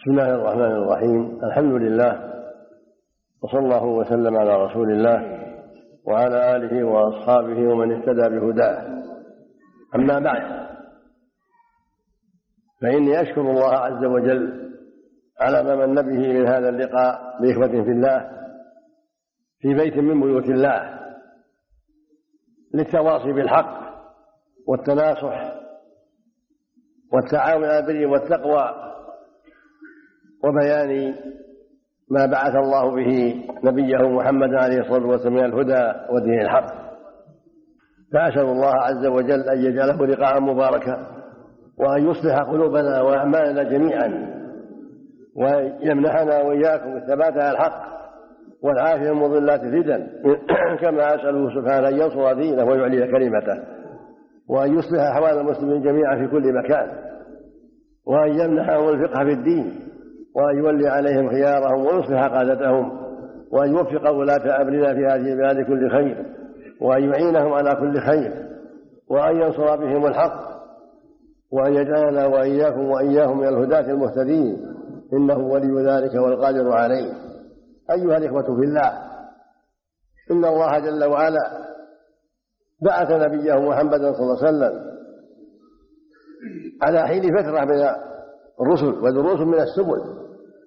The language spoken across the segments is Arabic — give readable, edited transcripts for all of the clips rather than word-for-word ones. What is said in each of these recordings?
بسم الله الرحمن الرحيم. الحمد لله، وصلى الله وسلم على رسول الله وعلى آله وأصحابه ومن اهتدى بهداه. أما بعد، فإني أشكر الله عز وجل على ما من به من هذا اللقاء بإخوة في الله في بيت من بيوت الله، للتواصي بالحق والتناصح والتعاون على البر والتقوى، وبيان ما بعث الله به نبيه محمد عليه الصلاة والسلام من الهدى ودين الحق. فأسأل الله عز وجل أن يجعله لقاء مباركا، وأن يصلح قلوبنا وأعمالنا جميعا، ويمنحنا وإياكم الثبات على الحق والعافية من مضلات الفتن، كما أسأله سبحانه أن ينصر دينه ويعلي كلمته، وأن يصلح أحوال المسلمين جميعا في كل مكان، وأن يمنحهم الفقه في الدين، وأن يولي عليهم خيارهم ويصلح قادتهم، وأن يوفق ولاة أمرنا في هذه البلاد كل خير، وأن يعينهم على كل خير، وأن ينصر بهم الحق، وأن يجعلنا وإياكم وإياهم من الهداة المهتدين، إنه ولي ذلك والقادر عليه. أيها الإخوة في الله، إن الله جل وعلا بعث نبيه محمدا صلى الله عليه وسلم على حين فترة من الرسل ودروس من السبل،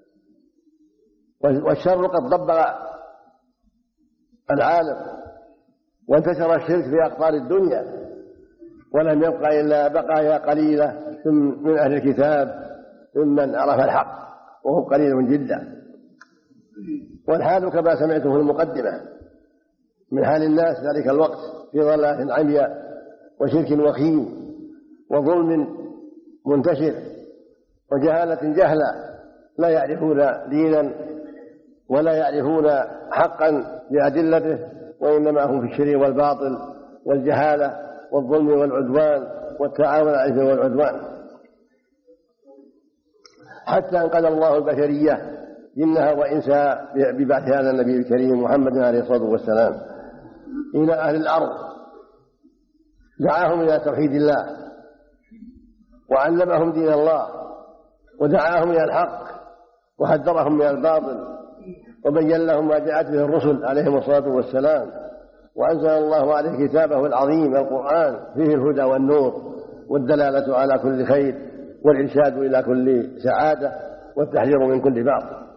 والشر قد ضبغ العالم، وانتشر الشرك في أقطار الدنيا، ولم يبقى إلا بقايا قليلة من أهل الكتاب ممن عرف الحق، وهم قليل جدا. والحال كما سمعتم في المقدمة من حال الناس ذلك الوقت في ضلالة عمياء وشرك وخيم وظلم منتشر وجهالة جهلة، لا يعرفون دينا ولا يعرفون حقا بأدلته، وإنما هم في الشر والباطل والجهالة والظلم والعدوان والتعاون على الإثم والعدوان، حتى أنقذ الله البشرية جنها وإنسها ببعث هذا النبي الكريم محمد عليه الصلاة والسلام إلى أهل الأرض، دعاهم إلى توحيد الله، وعلمهم دين الله، ودعاهم إلى الحق، وحذرهم من الباطل، وبين لهم ما جاءت به الرسل عليهم الصلاة والسلام. وأنزل الله عليه كتابه العظيم القرآن فيه الهدى والنور والدلالة على كل خير والإرشاد إلى كل سعادة والتحذير من كل باطل،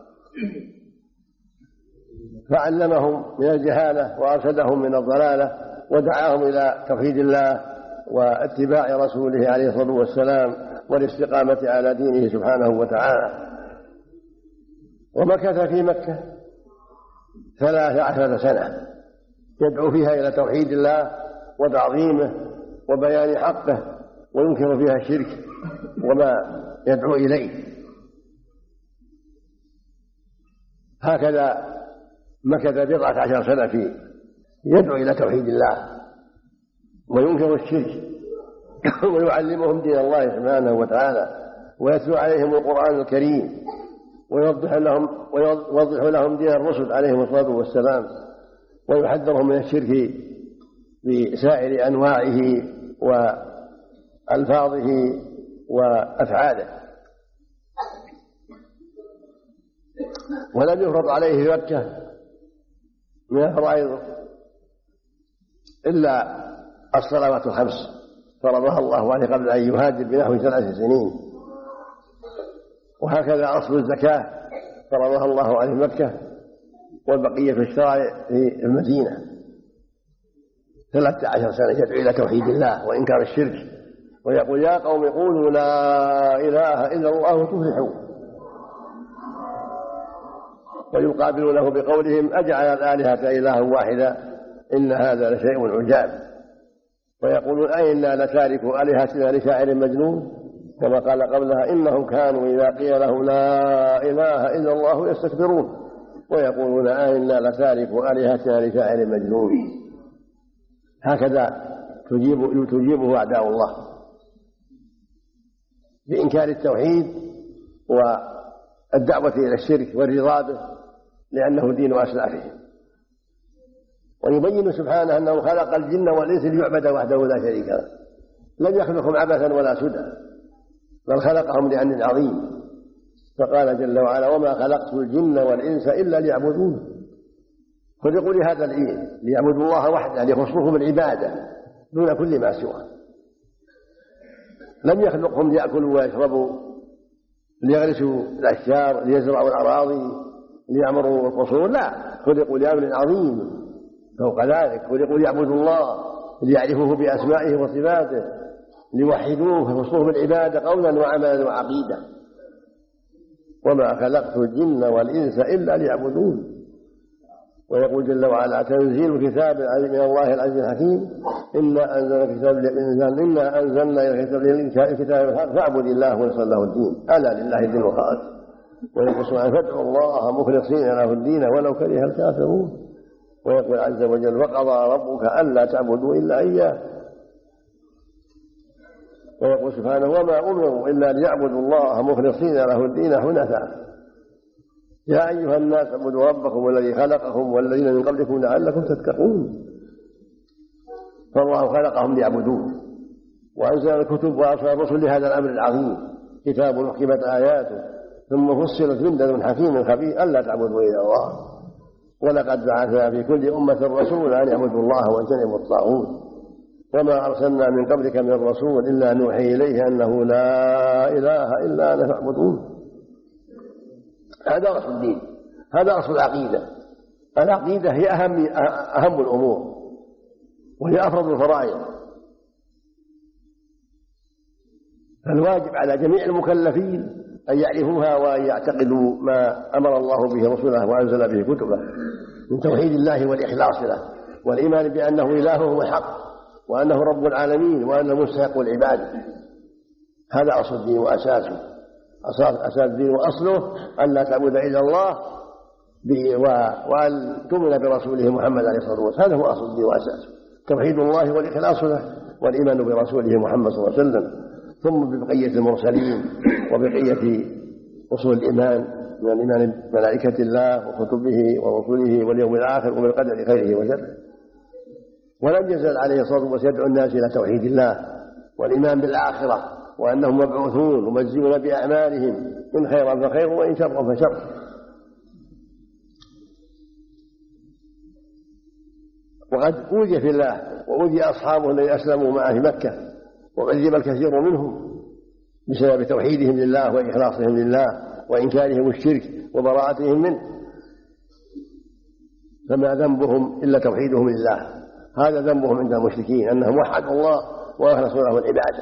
فعلمهم من الجهالة وأرشدهم من الضلالة، ودعاهم إلى توحيد الله واتباع رسوله عليه الصلاة والسلام والاستقامة على دينه سبحانه وتعالى. ومكث في مكة 13 سنة يدعو فيها إلى توحيد الله وتعظيمه وبيان حقه، وينكر فيها الشرك وما يدعو إليه. هكذا مكث 14 سنة في يدعو إلى توحيد الله وينكر الشرك، ويعلمهم دين الله سبحانه وتعالى، ويتلو عليهم القرآن الكريم، ويوضح لهم دين الرسل عليهم الصلاة والسلام، ويحذرهم من الشرك بسائر أنواعه وألفاظه وأفعاله. ولم يفرض عليه في مكة من الفرائض إلا الصلوات الخمس، فرضها الله عليه قبل أن يهاجر بنحو 3 سنين. وهكذا أصل الزكاة فرضها الله عليه مكة، والبقية في الشرائع في المدينة. 13 سنة يدعو إلى توحيد الله وإنكار الشرك، ويقول: يا قوم قولوا لا إله إلا الله تفلحوا. ويقابلونه بقولهم: أجعل الآلهة إلها واحدا إن هذا لشيء عجاب. ويقولون: أئنا لتاركوا آلهتنا لشاعر مجنون، كما قال قبلها: إنهم كانوا إذا قيل لهم لا إله إلا الله يستكبرون. ويقولون: أئنا لتاركوا آلهتنا لشاعر مجنون. هكذا تجيبه أعداء الله بإنكار التوحيد والدعوة إلى الشرك والرضا به، لأنه دين أسلافهم. ويبين سبحانه أنه خلق الجن والإنس ليعبد وحده لا شريك له، لم يخلقهم عبثا ولا سدى، بل خلقهم لأمر عظيم، فقال جل وعلا: وما خلقت الجن والإنس إلا ليعبدون. خلقوا لهذا ليعبدوا الله وحده، ليخصوه بالعبادة دون كل ما سواه. لم يخلقهم ليأكلوا ويشربوا، ليغرسوا الأشجار، ليزرعوا الأراضي، ليعمروا القصور، لا، خلقوا لأمر عظيم فوق ذلك. خلقوا ليعبدوا الله، ليعرفوه بأسمائه وصفاته، ليوحدوه ويخصوه بالعبادة قولا وعملا وعقيدة. وما خلقت الجن والإنس إلا ليعبدون. ويقول جل وعلا: تنزيل الكتاب من الله العزيز الحكيم، إنا أنزلنا الكتاب فاعبد الله ويصل له الدين، ألا لله الدين الخالص. ويقول سبحانه: فادعوا الله مخلصين له الدين ولو كره الكافرون. ويقول عز وجل: وقضى ربك ألا تعبدوا إلا إياه. ويقول سبحانه: وما أمروا إلا ليعبدوا الله مخلصين له الدين حنفاء. يا أيها الناس اعبدوا ربكم الذي خلقكم والذين من قبلكم لعلكم تتقون. فالله خلقهم ليعبدوه، وأنزل الكتب وأرسل الرسل لهذا الأمر العظيم، كتاب حكمت آياته ثم فصلت من لدن حكيم خبير ألا تعبدوا إلا الله. ولقد بعثنا في كل أمة رسولا أن يعبدوا الله واجتنبوا الطاغوت، وما أرسلنا من قبلك من رسول إلا نوحي إليه أنه لا إله إلا أنا فاعبدون. هذا أصل الدين، هذا أصل العقيدة. العقيدة هي أهم الأمور، وهي أفضل الفرائض. فالواجب على جميع المكلفين أن يعرفوها وأن يعتقدوا ما أمر الله به رسوله وأنزل به كتبه من توحيد الله والإخلاص له، والإيمان بأنه إله هو الحق، وأنه رب العالمين، وأنه مستحق العبادة. هذا أصل الدين وأساسه، أساس الدين وأصله أن لا تعبد إلا الله وأن تؤمن برسوله محمد عليه الصلاة والسلام. هذا هو أصل الدين وأساسه، توحيد الله والإخلاص له والإيمان برسوله محمد صلى الله عليه وسلم، ثم ببقية المرسلين وبقية أصول الإيمان من الإيمان بملائكة الله وكتبه ورسله واليوم الآخر وبالقدر خيره وشره. ولم يزل عليه الصلاة والسلام يدعو الناس إلى توحيد الله والإيمان بالآخرة، وأنهم مبعوثون ومجزون بأعمالهم، إن خيرا فخير وإن شرا فشر. وقد أوذي في الله وأوذي أصحابه الذين أسلموا معه في مكة، وعذب الكثير منهم بسبب توحيدهم لله وإخلاصهم لله وإنكارهم الشرك وبراءتهم منه، فما ذنبهم إلا توحيدهم لله. هذا ذنبهم عند المشركين، أنهم وحدوا الله وأخلصوا له العبادة.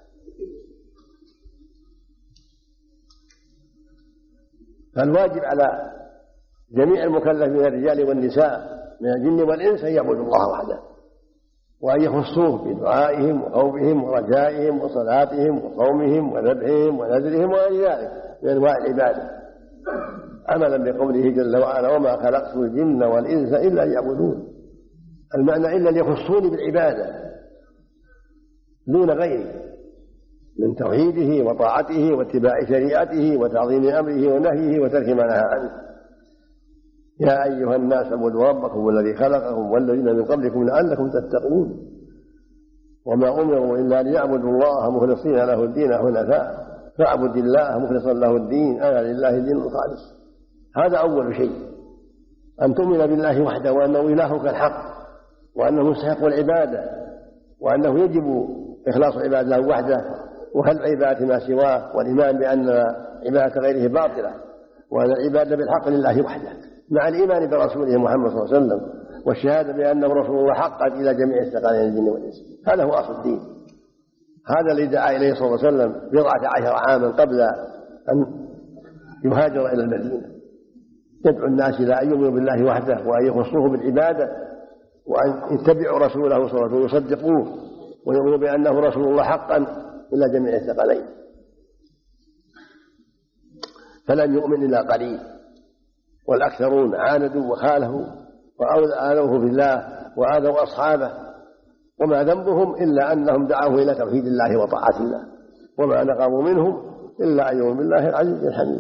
فالواجب على جميع المكلفين من الرجال والنساء من الجن والإنس أن يعبدوا الله وحده، وأن يخصوه بدعائهم وخوفهم ورجائهم وصلاتهم وصومهم وذبحهم ونذرهم وغير ذلك من أنواع العبادة، عملا بقوله جل وعلا: وما خلقت الجن والإنس إلا ليعبدون. المعنى إلا ليخصوني بالعبادة دون غيره من توحيده وطاعته واتباع شريعته وتعظيم أمره ونهيه وترك ما نهى عنه. يا أيها الناس اعبدوا ربكم الذي خلقكم والذين من قبلكم لعلكم تتقون. وما أمروا إلا ليعبدوا الله مخلصين له الدين حنفاء، فاعبد الله مخلصا له الدين، ألا لله الدين الخالص. هذا أول شيء، أن تؤمن بالله وحده وأنه إلهك الحق، وأنه مستحق العبادة، وأنه يجب إخلاص العبادة له وحده وهل عبادة ما سواه، والإيمان بأن عبادة غيره باطلة، وأن العبادة بالحق لله وحده، مع الإيمان برسوله محمد صلى الله عليه وسلم والشهادة بأنه رسول الله حقا إلى جميع الثقلين الجن والإنس. هذا هو أصل الدين. هذا الذي دعا إليه صلى الله عليه وسلم 14 عاما قبل أن يهاجر إلى المدينة، يدعو الناس إلى أن يؤمنوا بالله وحده وأن يخصوه بالعبادة وأن يتبعوا رسوله صلى الله عليه وسلم ويصدقوه ويؤمنوا بأنه رسول الله حقا إلى جميع الثقلين. فلم يؤمن إلا قليل، والأكثرون عاندوا وخالفوا وآذوه في الله وآذوا أصحابه، وما ذنبهم إلا أنهم دعوه إلى توحيد الله وطاعة الله، وما نقموا منهم إلا أن يؤمنوا بالله العزيز الحميد.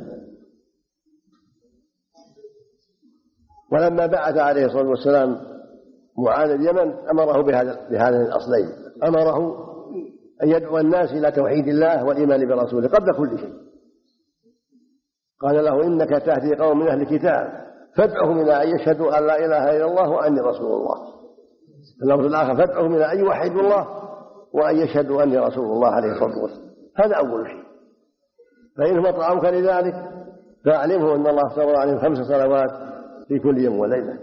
ولما بعث عليه الصلاة والسلام معاذ اليمن أمره بهذين الأصلين، أمره أن يدعو الناس إلى توحيد الله والإيمان برسوله قبل كل شيء، قال له إنك تأتي قوم من أهل الكتاب فادعهم إلى أن يشهدوا أن لا إله إلا الله وأني رسول الله. اللفظ الآخر فادعهم إلى أن يوحدوا الله وأن يشهدوا أني رسول الله عليه الصلاة والسلام. هذا أول شيء. فإنهم أطاعوك لذلك فاعلمهم أن الله افترض عليهم 5 صلوات في كل يوم وليلة.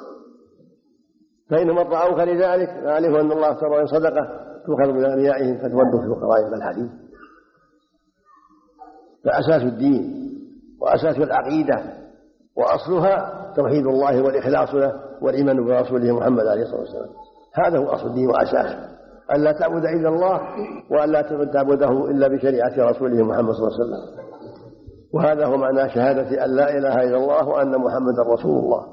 فإنهم أطاعوك لذلك فاعلمهم أن الله افترض عليهم صدقة تؤخذ من أغنيائهم فتودوا في فقراء الحديث. فأساس الدين وأساس العقيدة وأصلها توحيد الله والإخلاص له والإيمان برسوله محمد عليه الصلاة والسلام. هذا هو أصل الدين وأساسه، أن لا تعبد إلا الله وأن لا تعبده إلا بشريعة رسوله محمد صلى الله عليه وسلم. وهذا هو معنى شهادة أن لا إله إلا الله وأن محمدا رسول الله.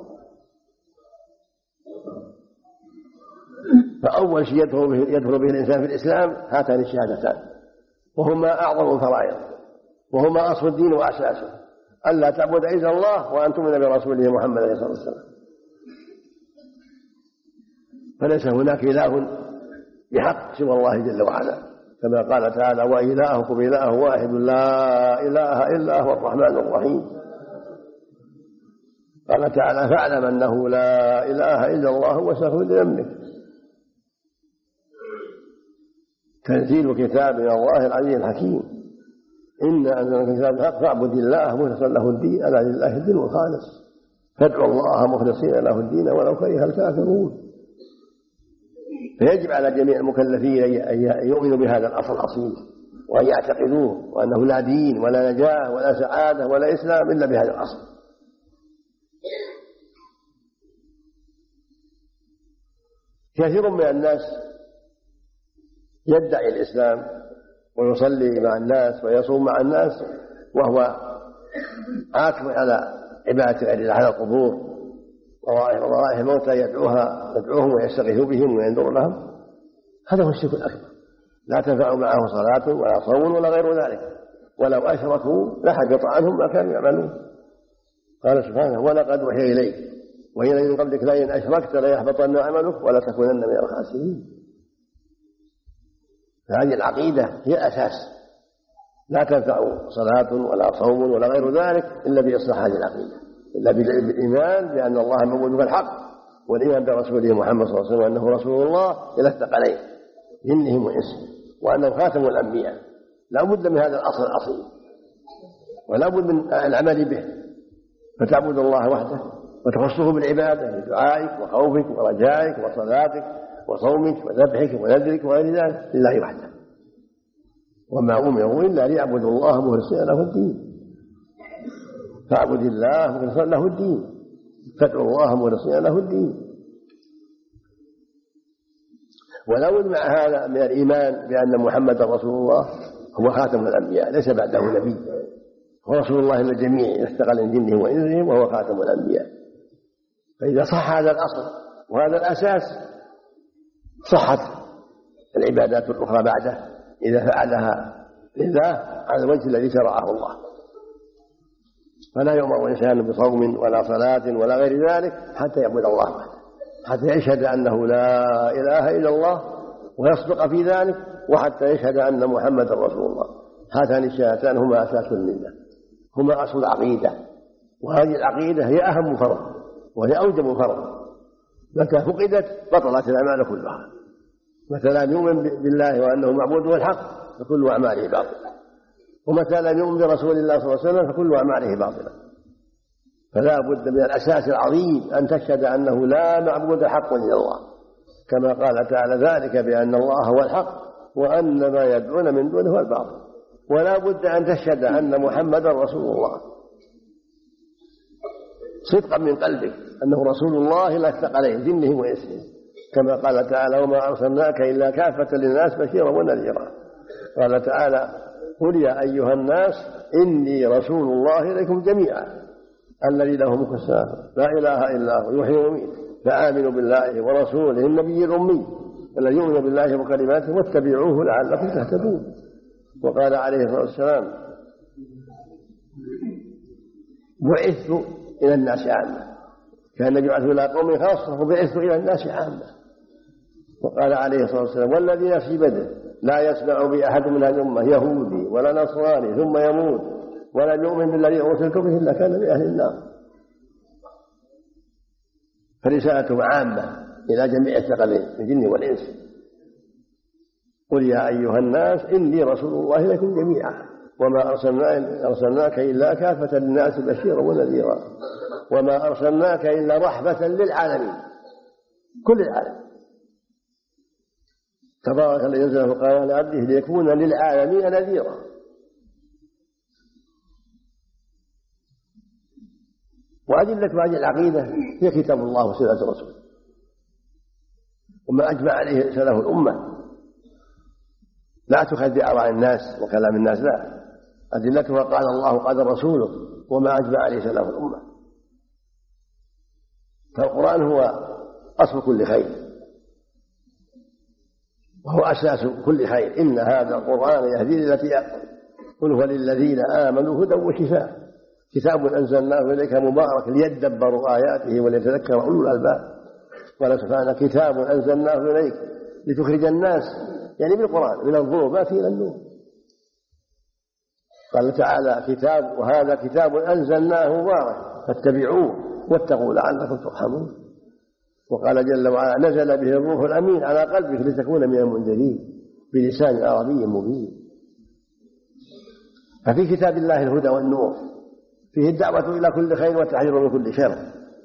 فأول شيء يدخل به الإنسان في الإسلام هاتان الشهادتان، وهما أعظم الفرائض وهما أصل الدين وأساسه، أن لا تعبد إلا الله وأن تؤمن برسوله محمد عليه الصلاة والسلام. فليس هناك إله بحق سوى الله جل وعلا، كما قال تعالى وإلهكم إله واحد لا إله إلا هو الرحمن الرحيم. قال تعالى فاعلم أنه لا إله إلا الله واستغفر لذنبك. تنزيل كتاب من الله العزيز الحكيم. إنا أنزلنا كتاب الحق فاعبد الله مخلصا له الدين ألا لله الدين الخالص فادعوا الله مخلصين له الدين ولو كره الكافرون. فيجب على جميع المكلفين أن يؤمنوا بهذا الأصل الأصيل وأن يعتقدوه، وأنه لا دين ولا نجاة ولا سعادة ولا إسلام إلا بهذا الأصل. كثير من الناس يدعي الإسلام ويصلي مع الناس ويصوم مع الناس وهو عاكف على عبادة غير الله على القبور وروائح الموتى يدعوهم ويستغيث بهم وينذر لهم. هذا هو الشرك الأكبر، لا تنفع معه صلاة ولا صوم ولا غير ذلك، ولو أشركوا لحبط عنهم ما كانوا يعملون. قال سبحانه ولقد وحي إليك وإلى من قبلك لئن أشركت ليحبطن عملك ولتكونن من الخاسرين. فهذه العقيدة هي أساس، لا تنفع صلاة ولا صوم ولا غير ذلك إلا بإصلاح هذه العقيدة، إلا بالإيمان بأن الله موجود بالحق والإيمان برسوله محمد صلى الله عليه وسلم وأنه رسول الله إلى الثقلين جنهم وإنسهم وأنه خاتم الأنبياء. لا بد من هذا الأصل الأصيل ولا بد من العمل به، فتعبد الله وحده وتخصه بالعبادة بدعائك وخوفك ورجائك وصلاتك وصومك وذبحك ونذرك وغير ذلك لله وحده. وما أمروا إلا ليعبدوا الله مخلصين له الدين. فاعبد الله مخلصا له الدين، فادعوا الله مخلصين له الدين. ولا بد مع هذا من الإيمان بأن محمد رسول الله هو خاتم الأنبياء ليس بعده نبي، هو رسول الله للجميع إذا استقل من جنهم وإنسهم وهو خاتم الأنبياء. فإذا صح هذا الأصل وهذا الأساس صحت العبادات الأخرى بعده إذا فعلها لله على الوجه الذي شرعه الله. فلا يؤمر إنسان بصوم ولا صلاة ولا غير ذلك حتى يعبد الله وحده، حتى يشهد أنه لا إله إلا الله ويصدق في ذلك، وحتى يشهد أن محمد رسول الله. هاتان الشهادتان هما أساس الملة، هما أصل العقيدة، وهذه العقيدة هي أهم فرض وهي أوجب فرض، متى فقدت بطلت الأعمال كلها. متى لم يؤمن بالله وأنه معبود والحق فكل أعماله باطلة، ومتى لم يؤمن برسول الله صلى الله عليه وسلم فكل أعماله باطلة. فلا بد من الأساس العظيم أن تشهد أنه لا معبود حق إلا الله، كما قال تعالى ذلك بأن الله هو الحق وأن ما يدعون من دونه هو الباطل. ولا بد أن تشهد أن محمدا رسول الله صدقا من قلبك أنه رسول الله لا الثقلين جنهم وإنسهم، كما قال تعالى وما أرسلناك إلا كافة للناس بشيرا ونذيرا. قال تعالى قل يا أيها الناس إني رسول الله إليكم جميعا الذي له ملك السماوات لا إله إلا هو يحيي ويميت فآمنوا بالله ورسوله النبي الأمي الذي يؤمن بالله وكلماته واتبعوه لعلكم تهتدون. وقال عليه الصلاة والسلام بعثت إلى الناس عامة، كان يبعث إلى قوم خاصة وبعثت إلى الناس عامة. وقال عليه الصلاة والسلام والذي نفسي بيده لا يسمع بأحد من هذه الأمة يهودي ولا نصراني ثم يموت ولم يؤمن بالذي أرسلت به إلا كان من أهل النار. فرسالته عامة إلى جميع الثقلين الجن والإنس. قل يا أيها الناس إني رسول الله إليكم جميعا وما أرسلناك إلا كافة للناس بشيرا ونذيرا وما أرسلناك إلا رحمة للعالمين كل العالم. تبارك الذي ينزل القرآن لعبده ليكون للعالمين نذيرا. وأدلة هذه العقيدة هي كتاب الله وسنة رسوله وما أجمع عليه سلف الأمة. لا تؤخذ بآراء الناس وكلام الناس، لا، أدلتها قال الله قال رسوله وما أجمع عليه سلف الأمة. فالقرآن هو أصل كل خير وهو أساس كل خير. إن هذا القرآن يهدي للتي أقوم قل هو للذين آمنوا هدى وشفاء كتاب أنزلناه إليك مبارك ليدبروا آياته وليتذكر أولو الألباب. قال سبحانه كتاب أنزلناه إليك لتخرج الناس يعني بالقرآن من الظلمات إلى النور. قال تعالى كتاب وهذا كتاب أنزلناه مبارك فاتبعوه واتقوا لعلكم ترحمون. وقال جل وعلا نزل به الروح الأمين على قلبك لتكون من المنذرين بلسان عربي مبين. ففي كتاب الله الهدى والنور، فيه الدعوة إلى كل خير والتحذير من كل شر،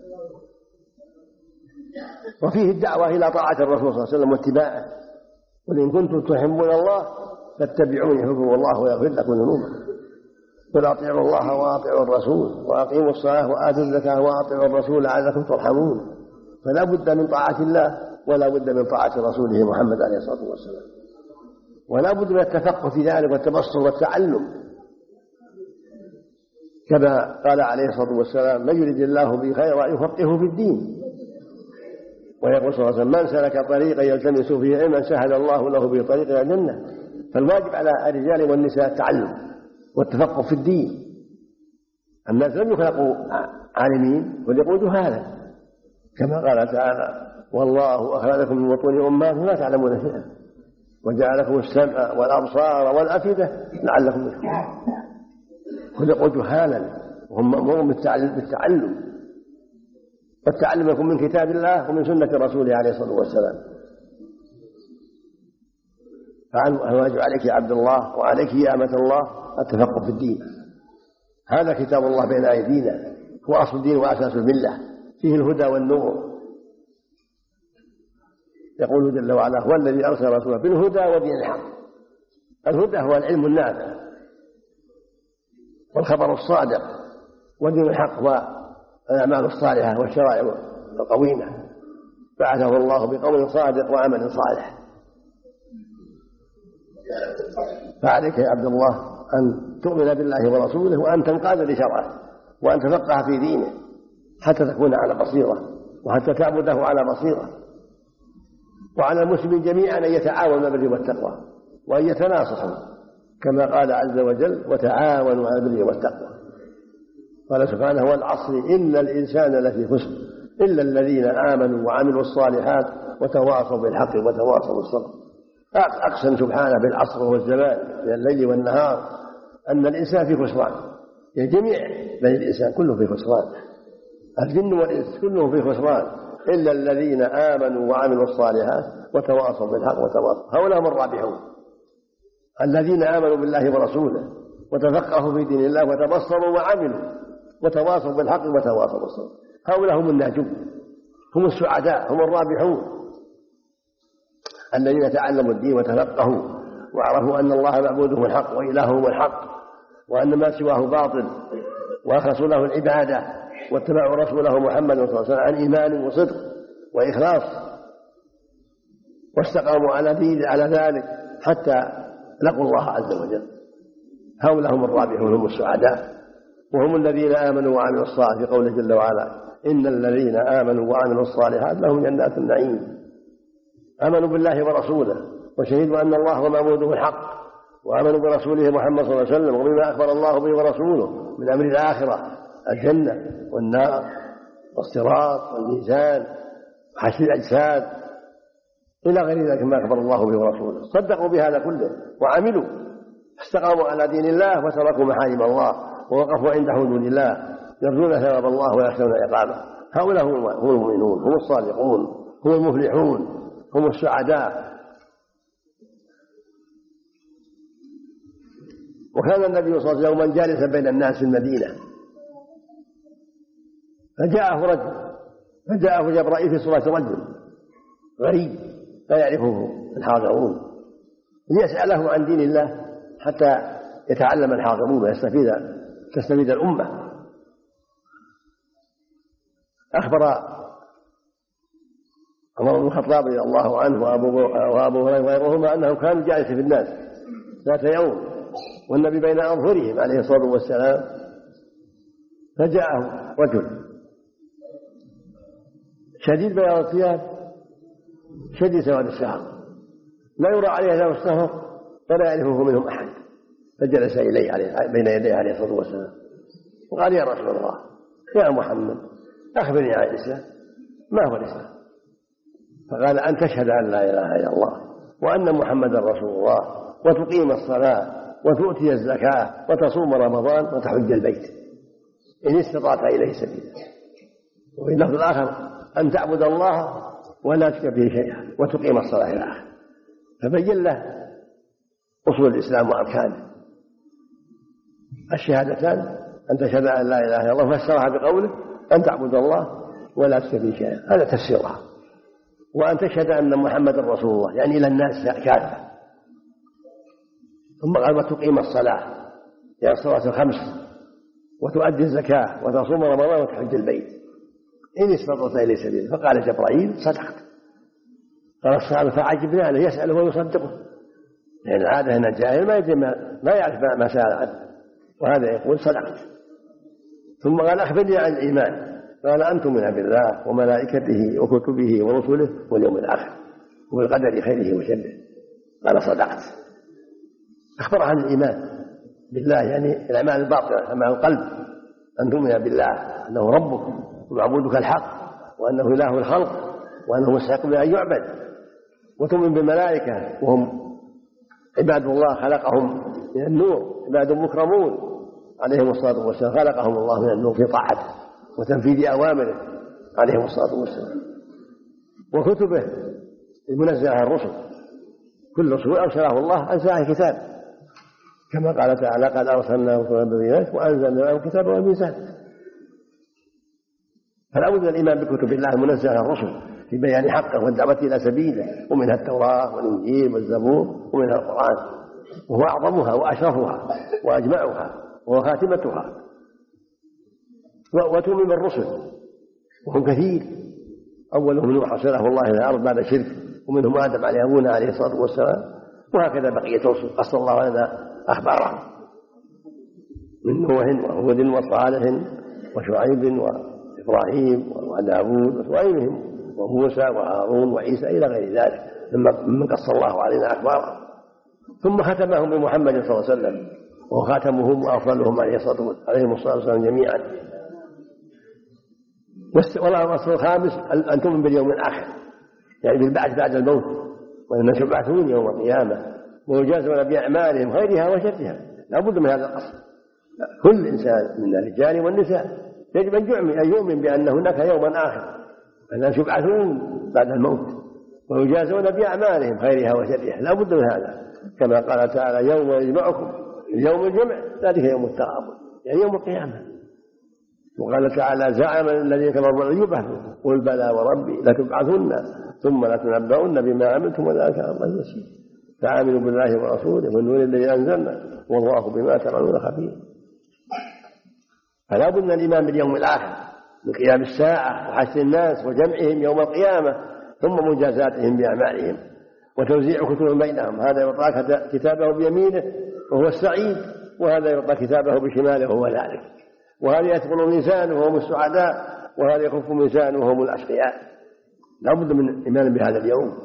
وفيه الدعوة إلى طاعة الرسول صلى الله عليه وسلم واتباعه. قل إن كنتم تحبون الله فاتبعوني يحببكم الله ويغفر لكم ذنوبكم. قل أطيعوا الله وأطيعوا الرسول وأقيموا الصلاة وآتوا الزكاة وأطيعوا الرسول لعلكم ترحمون. فلا بد من طاعة الله ولا بد من طاعة رسوله محمد عليه الصلاة والسلام، ولا بد من التفقه في ذلك والتبصر والتعلم، كما قال عليه الصلاة والسلام من يريد الله به خيرا يفقهه في الدين. ويقول صلى الله عليه وسلم من سلك طريقا يلتمس فيه علما سهل الله له به طريقا إلى الجنة. فالواجب على الرجال والنساء التعلم والتفقه في الدين. الناس لم يخلقوا عالمين وليقوا جهالا، كما قال تعالى والله أخرجكم من بطون أمهاتكم لا تعلمون شيئا وجعل لكم السمع والأبصار والأفئدة لعلكم تشكرون. خلقوا جهالا وهم مأمورون بالتعلم، والتعلم يكون من كتاب الله ومن سنة رسوله عليه الصلاة والسلام. فالواجب عليك يا عبد الله وعليك يا أمة الله التفقه في الدين. هذا كتاب الله بين أيدينا هو أصل الدين وأساس الملة، فيه الهدى والنور. يقول جل وعلا هو الذي أرسل رسوله بالهدى ودين الحق. الهدى هو العلم النافع والخبر الصادق، ودين الحق هو الأعمال الصالحة والشرائع القويمة. بعثه الله بقول صادق وعمل صالح. فعليك يا عبد الله أن تؤمن بالله ورسوله وأن تنقاد لشرعه وأن تفقه في دينه حتى تكون على بصيرة وحتى تعبده على بصيرة. وعلى المسلمين جميعا أن يتعاونوا بالبر والتقوى وأن يتناصحوا كما قال عز وجل وتعاونوا على البر والتقوى. قال سبحانه والعصر إن الإنسان لفي خسر إلا الذين آمنوا وعملوا الصالحات وتواصوا بالحق وتواصوا بالصبر. أقسم سبحانه بالعصر والزمان من الليل والنهار أن الإنسان في خسران، يعني جميع بني الإنسان كله في خسران، الجن والإنس كلهم في خسران إلا الذين آمنوا وعملوا الصالحات وتواصوا بالحق وتواصوا. هؤلاء هم الرابحون الذين آمنوا بالله ورسوله وتفقهوا في دين الله وتبصروا وعملوا وتواصوا بالحق وتواصوا بالصبر. هؤلاء هم الناجون، هم السعداء، هم الرابحون الذين تعلموا الدين وتفقهوا وعرفوا أن الله معبوده الحق وإلهه الحق وأن ما سواه باطل وأخلصوا له العبادة واتبعوا رسوله محمد صلى الله عليه وسلم عن إيمان وصدق وإخلاص واستقاموا على دين على ذلك حتى لقوا الله عز وجل. هؤلاء هم الرابحون هم السعداء وهم الذين آمنوا وعملوا الصالحات في قوله جل وعلا إن الذين آمنوا وعملوا الصالحات لهم جنات النعيم. آمنوا بالله ورسوله وشهدوا أن الله هو معبوده الحق وآمنوا برسوله محمد صلى الله عليه وسلم وبما أخبر الله به ورسوله من أمر الآخرة الجنة والنار والصراط والميزان وحشر الأجساد إلى غير ذلك ما أخبر الله به ورسوله. صدقوا بهذا كله وعملوا استقاموا على دين الله وتركوا محارم الله ووقفوا عند حدود الله يرجون ثواب الله ويخشون عقابه. هؤلاء هم المؤمنون، هم الصادقون، هم المفلحون، هم السعداء. وكان النبي صلى الله عليه وسلم يوما جالسا بين الناس في المدينة، فجاءه جبرائيل في صورة رجل غريب لا يعرفه الحاضرون ليسأله عن دين الله حتى يتعلم الحاضرون وتستفيد الأمة. أخبر عمر بن الخطاب رضي الله عنه وأبو هريرة وغيرهما أنه كان جالس في الناس ذات يوم والنبي بين أظهرهم عليه الصلاة والسلام، فجاءه رجل شديد بياض الثياب شديد سواد الشعر لا يرى عليه له السفر ولا يعرفه منهم أحد، فجلس إليه بين يديه عليه الصلاة والسلام وقال: يا رسول الله، يا محمد، أخبرني عن الإسلام، ما هو الإسلام؟ فقال: أن تشهد أن لا إله إلا الله وأن محمدا رسول الله وتقيم الصلاة وتؤتي الزكاة وتصوم رمضان وتحج البيت إن استطعت إليه سبيلا. وفي اللفظ الآخر: أن تعبد الله ولا تشرك به شيئا وتقيم الصلاة إلى آخره. فبين له أصول الإسلام وأركانه الشهادتان، أن تشهد أن لا إله إلا الله، فسرها بقوله: أن تعبد الله ولا تشرك به شيئا، هذا تفسيرها. وأن تشهد أن محمدا رسول الله يعني إلى الناس كافة. ثم قال: وتقيم الصلاة يعني الصلاة الخمس وتؤدي الزكاة وتصوم رمضان وتحج البيت إن استطعت إليه سبيلا. فقال جبرائيل: صدقت. قال الصحابة: فعجبنا له يسأله ويصدقه، لأن العادة أن الجاهل ما يعرف ما سأل عنه، وهذا يقول: صدقت. ثم قال: أخبرني عن الإيمان. قال: أن تؤمن بالله وملائكته وكتبه ورسله واليوم الآخر وبالقدر خيره وشره. قال: صدقت. أخبر عن الإيمان بالله يعني الأعمال الباطنة، أعمال القلب، أن تؤمن بالله أنه ربك ومعبودك الحق وأنه إله الخلق وأنه مستحق بأن يعبد، وتؤمن بالملائكة وهم عباد الله خلقهم من النور، عباد مكرمون عليهم الصلاة والسلام، خلقهم الله من النور في طاعته وتنفيذ أوامره عليهم الصلاة والسلام. وكتبه المنزلة على الرسل، كل رسول أرسله الله أنزل عليه كتاب، كما قال تعالى: قد أرسلنا رسلا بالبينات وأنزلنا معهم الكتاب والميزان. فلا بد من الإيمان بكتب الله المنزلة على الرسل في بيان حقه والدعوة إلى سبيله، ومنها التوراة والإنجيل والزبور ومنها القرآن، وهو أعظمها وأشرفها وأجمعها وخاتمتها. وتؤمن بالرسل وهم كثير، أولهم نوح أرسله الله إلى الأرض بعد شرك، ومنهم آدم عليه أبونا عليه الصلاة والسلام، وهكذا بقية الرسل قص الله لنا أخبارهم من نوح وهود وصالح وشعيب وإبراهيم وداود وغيرهم وموسى وهارون وعيسى إلى غير ذلك ممن قص الله علينا أخبارهم. ثم ختمهم بمحمد صلى الله عليه وسلم وهو خاتمهم وأفضلهم عليهم الصلاة والسلام جميعا. والأصل الخامس أن تؤمن باليوم الآخر يعني بالبعث بعد الموت، وأن يبعثون يوم القيامة ويجازون بأعمالهم خيرها وشرها. لا بد من هذا الأصل. كل إنسان من الرجال والنساء يجب أن يؤمن بأن هناك يوما آخر، الناس يبعثون بعد الموت ويجازون بأعمالهم خيرها وشرها. لا بد من هذا، كما قال تعالى: يوم يجمعكم يوم الجمع ذلك يوم التغابن يعني يوم القيامة. وقال تعالى: زعم الذين كفروا أن يبعثوا قل بلى وربي لتبعثن ثم لتنبؤن بما عملتم وذلك على الله يسير. فآمنوا بالله ورسوله والنور الذي أنزلنا والله بما تعملون خبير. فلا بد من الإيمان باليوم الآخر، من قيام الساعة وحشر الناس وجمعهم يوم القيامة، ثم مجازاتهم بأعمالهم وتوزيع كتبهم بينهم. هذا يعطى كتابه بيمينه وهو السعيد، وهذا يعطى كتابه بشماله وهو ذلك، وهذا يثقل ميزانه وهم السعداء، وهذا يخف ميزانه وهم الأشقياء. لا بد من الإيمان بهذا اليوم.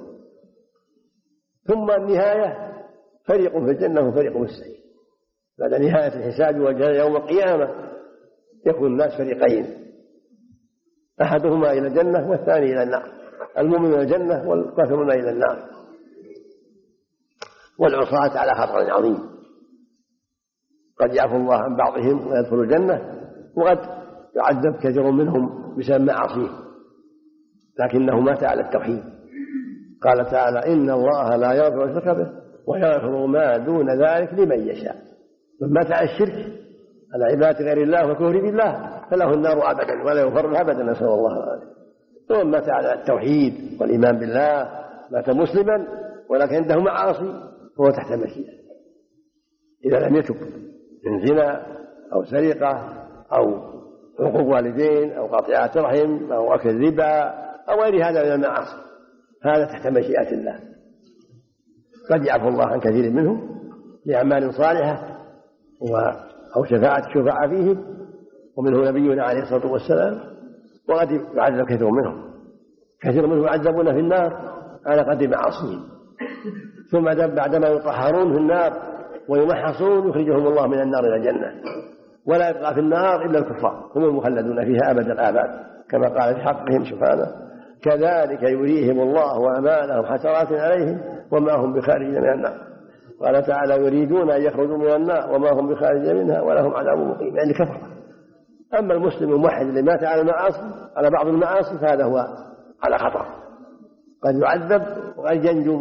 ثم النهاية فريق في الجنة وفريق في السعير. بعد نهاية الحساب والجزاء يوم القيامة يكون الناس فريقين، أحدهما إلى الجنة والثاني إلى النار، المؤمن إلى الجنة والكافرون إلى النار، والعصاة على خطر عظيم. قد يعفو الله عن بعضهم ويدخل الجنة، وقد يعذب كثير منهم بسبب معاصيه، لكنه مات على التوحيد. قال تعالى: إن الله لا يغفر أن يشرك به ويغفر ما دون ذلك لمن يشاء. من مات على الشرك على عبادة غير الله والكفر بالله فله النار أبدا ولا يغفر أبدا، نسأل الله العافية. ومن مات على التوحيد والإيمان بالله مات مسلما ولكن عنده معاصي فهو تحت المشيئة إذا لم يتب من زنا أو سرقة أو حقوق والدين أو قطيعة رحم أو أكل ربا أو غير هذا من المعاصي، هذا تحت مشيئة الله. قد يعفو الله عن كثير منهم لأعمال صالحة أو شفاعة الشفاعة فيه، ومنه نبينا عليه الصلاة والسلام، وقد يعذب كثير منهم يعذبون في النار على قدر معاصيهم، ثم بعدما يطهرون في النار ويمحصون يخرجهم الله من النار إلى الجنة، ولا يبقى في النار إلا الكفار هم المخلدون فيها أبد الآباد، كما قال في حقهم سبحانه: كذلك يريهم الله أعمالهم حسرات عليهم وما هم بخارجين من النار. قال تعالى: يريدون أن يخرجوا من النار وما هم بخارجين منها ولهم عذاب مقيم، يعني كفر. أما المسلم الموحد اللي مات على المعاصي على بعض المعاصي فهذا هو على خطر، قد يعذب وقد ينجو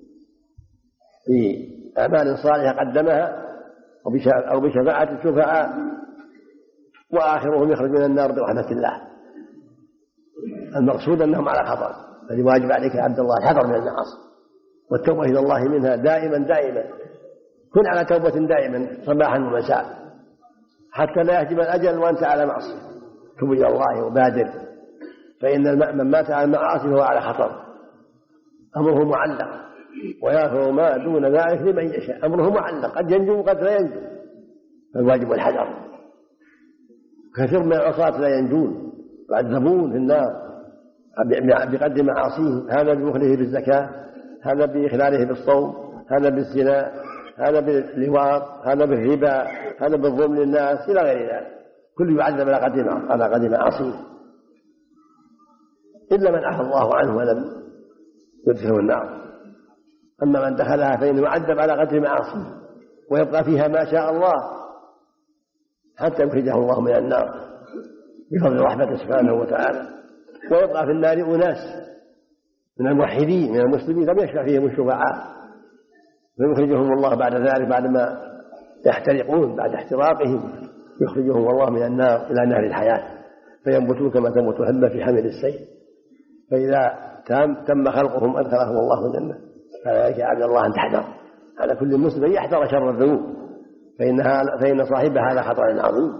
في أعمال صالحة قدمها أو بشفاعة الشفعاء، وآخرهم يخرج من النار برحمة الله. المقصود أنهم على خطر، فالواجب عليك يا عبد الله الحذر من المعاصي والتوبة إلى الله منها دائما. كن على توبة دائما صباحا ومساء حتى لا يهجم الأجل وأنت على معصية. توب إلى الله وبادر، فإن من مات على المعاصي فهو على خطر، أمره معلق، ويغفر ما دون ذلك لمن يشاء. أمره معلق، قد ينجو وقد لا ينجو، فالواجب الحذر. كثير من العصاة لا ينجون يعذبون في النار بقدر معاصيهم، هذا ببخله بالزكاة، هذا بإخلاله بالصوم، هذا بالزنا، هذا باللواط، هذا بالربا، هذا بالظلم للناس إلى غير ذلك، كل يعذب على قدر معاصيه، إلا من عفى الله عنه ولم يدخله النار. أما من دخلها فإنه يعذب على قدر معاصيه ويبقى فيها ما شاء الله حتى يخرجه الله من النار بفضل رحمته سبحانه وتعالى. ويبقى في النار أناس من الموحدين من المسلمين لم يشفع فيهم الشفعاء، فيخرجهم الله بعد ذلك بعدما يحترقون بعد احتراقهم، يخرجهم الله من النار إلى نار الحياة، فينبتون كما تنبت الحبة في حمل السيل، فإذا تم خلقهم أدخلهم الله الجنة. فذلك يا عبد الله أن تحذر، على كل مسلم أن يحذر شر الذنوب، فإن صاحبها على خطر عظيم.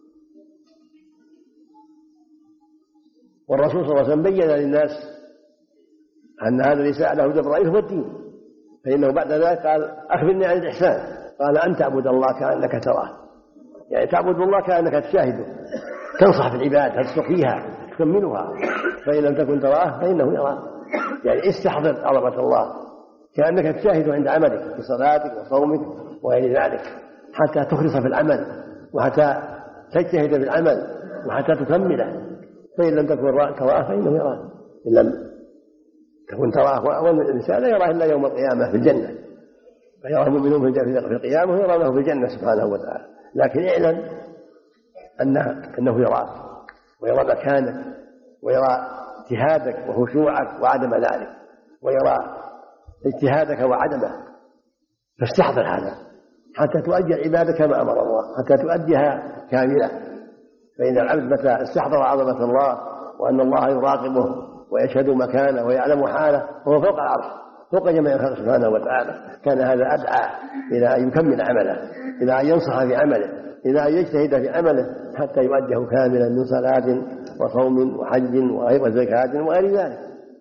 والرسول صلى الله عليه وسلم بين للناس أن هذا الإساءة له جبرائيل هو الدين، فإنه بعد ذلك قال: أخبرني عن الإحسان. قال: أن تعبد الله كأنك تراه، يعني تعبد الله كأنك تشاهده، تنصح في العبادة، تسلك فيها، تكملها، فإن لم تكن تراه فإنه يراك، يعني استحضر عظمة الله كأنك تشاهده عند عملك في صلاتك وصومك وغير ذلك، حتى تخلص في العمل وحتى تجتهد في العمل وحتى تكمله. فإن لم تكن تراه فإنه يراك، إن لم تكن تراه، والإنسان لا يراه إلا يوم القيامة في الجنة، فيراه المؤمنون في القيامة ويرونه في الجنة سبحانه وتعالى. لكن اعلم أنه يراك ويرى مكانك ويرى اجتهادك وخشوعك وعدم ذلك، ويرى اجتهادك وعدمه، فاستحضر هذا حتى تؤدي العبادة كما أمر الله، حتى تؤديها كاملة. فإن العبد متى استحضر عظمة الله وأن الله يراقبه ويشهد مكانه ويعلم حاله وهو فوق العرش فوق جميع الخلق سبحانه وتعالى، كان هذا أدعى إلى أن يكمل عمله، إلى أن ينصح في عمله، إلى أن يجتهد في عمله حتى يؤديه كاملا من صلاة وصوم وحج وزكاة وغير ذلك.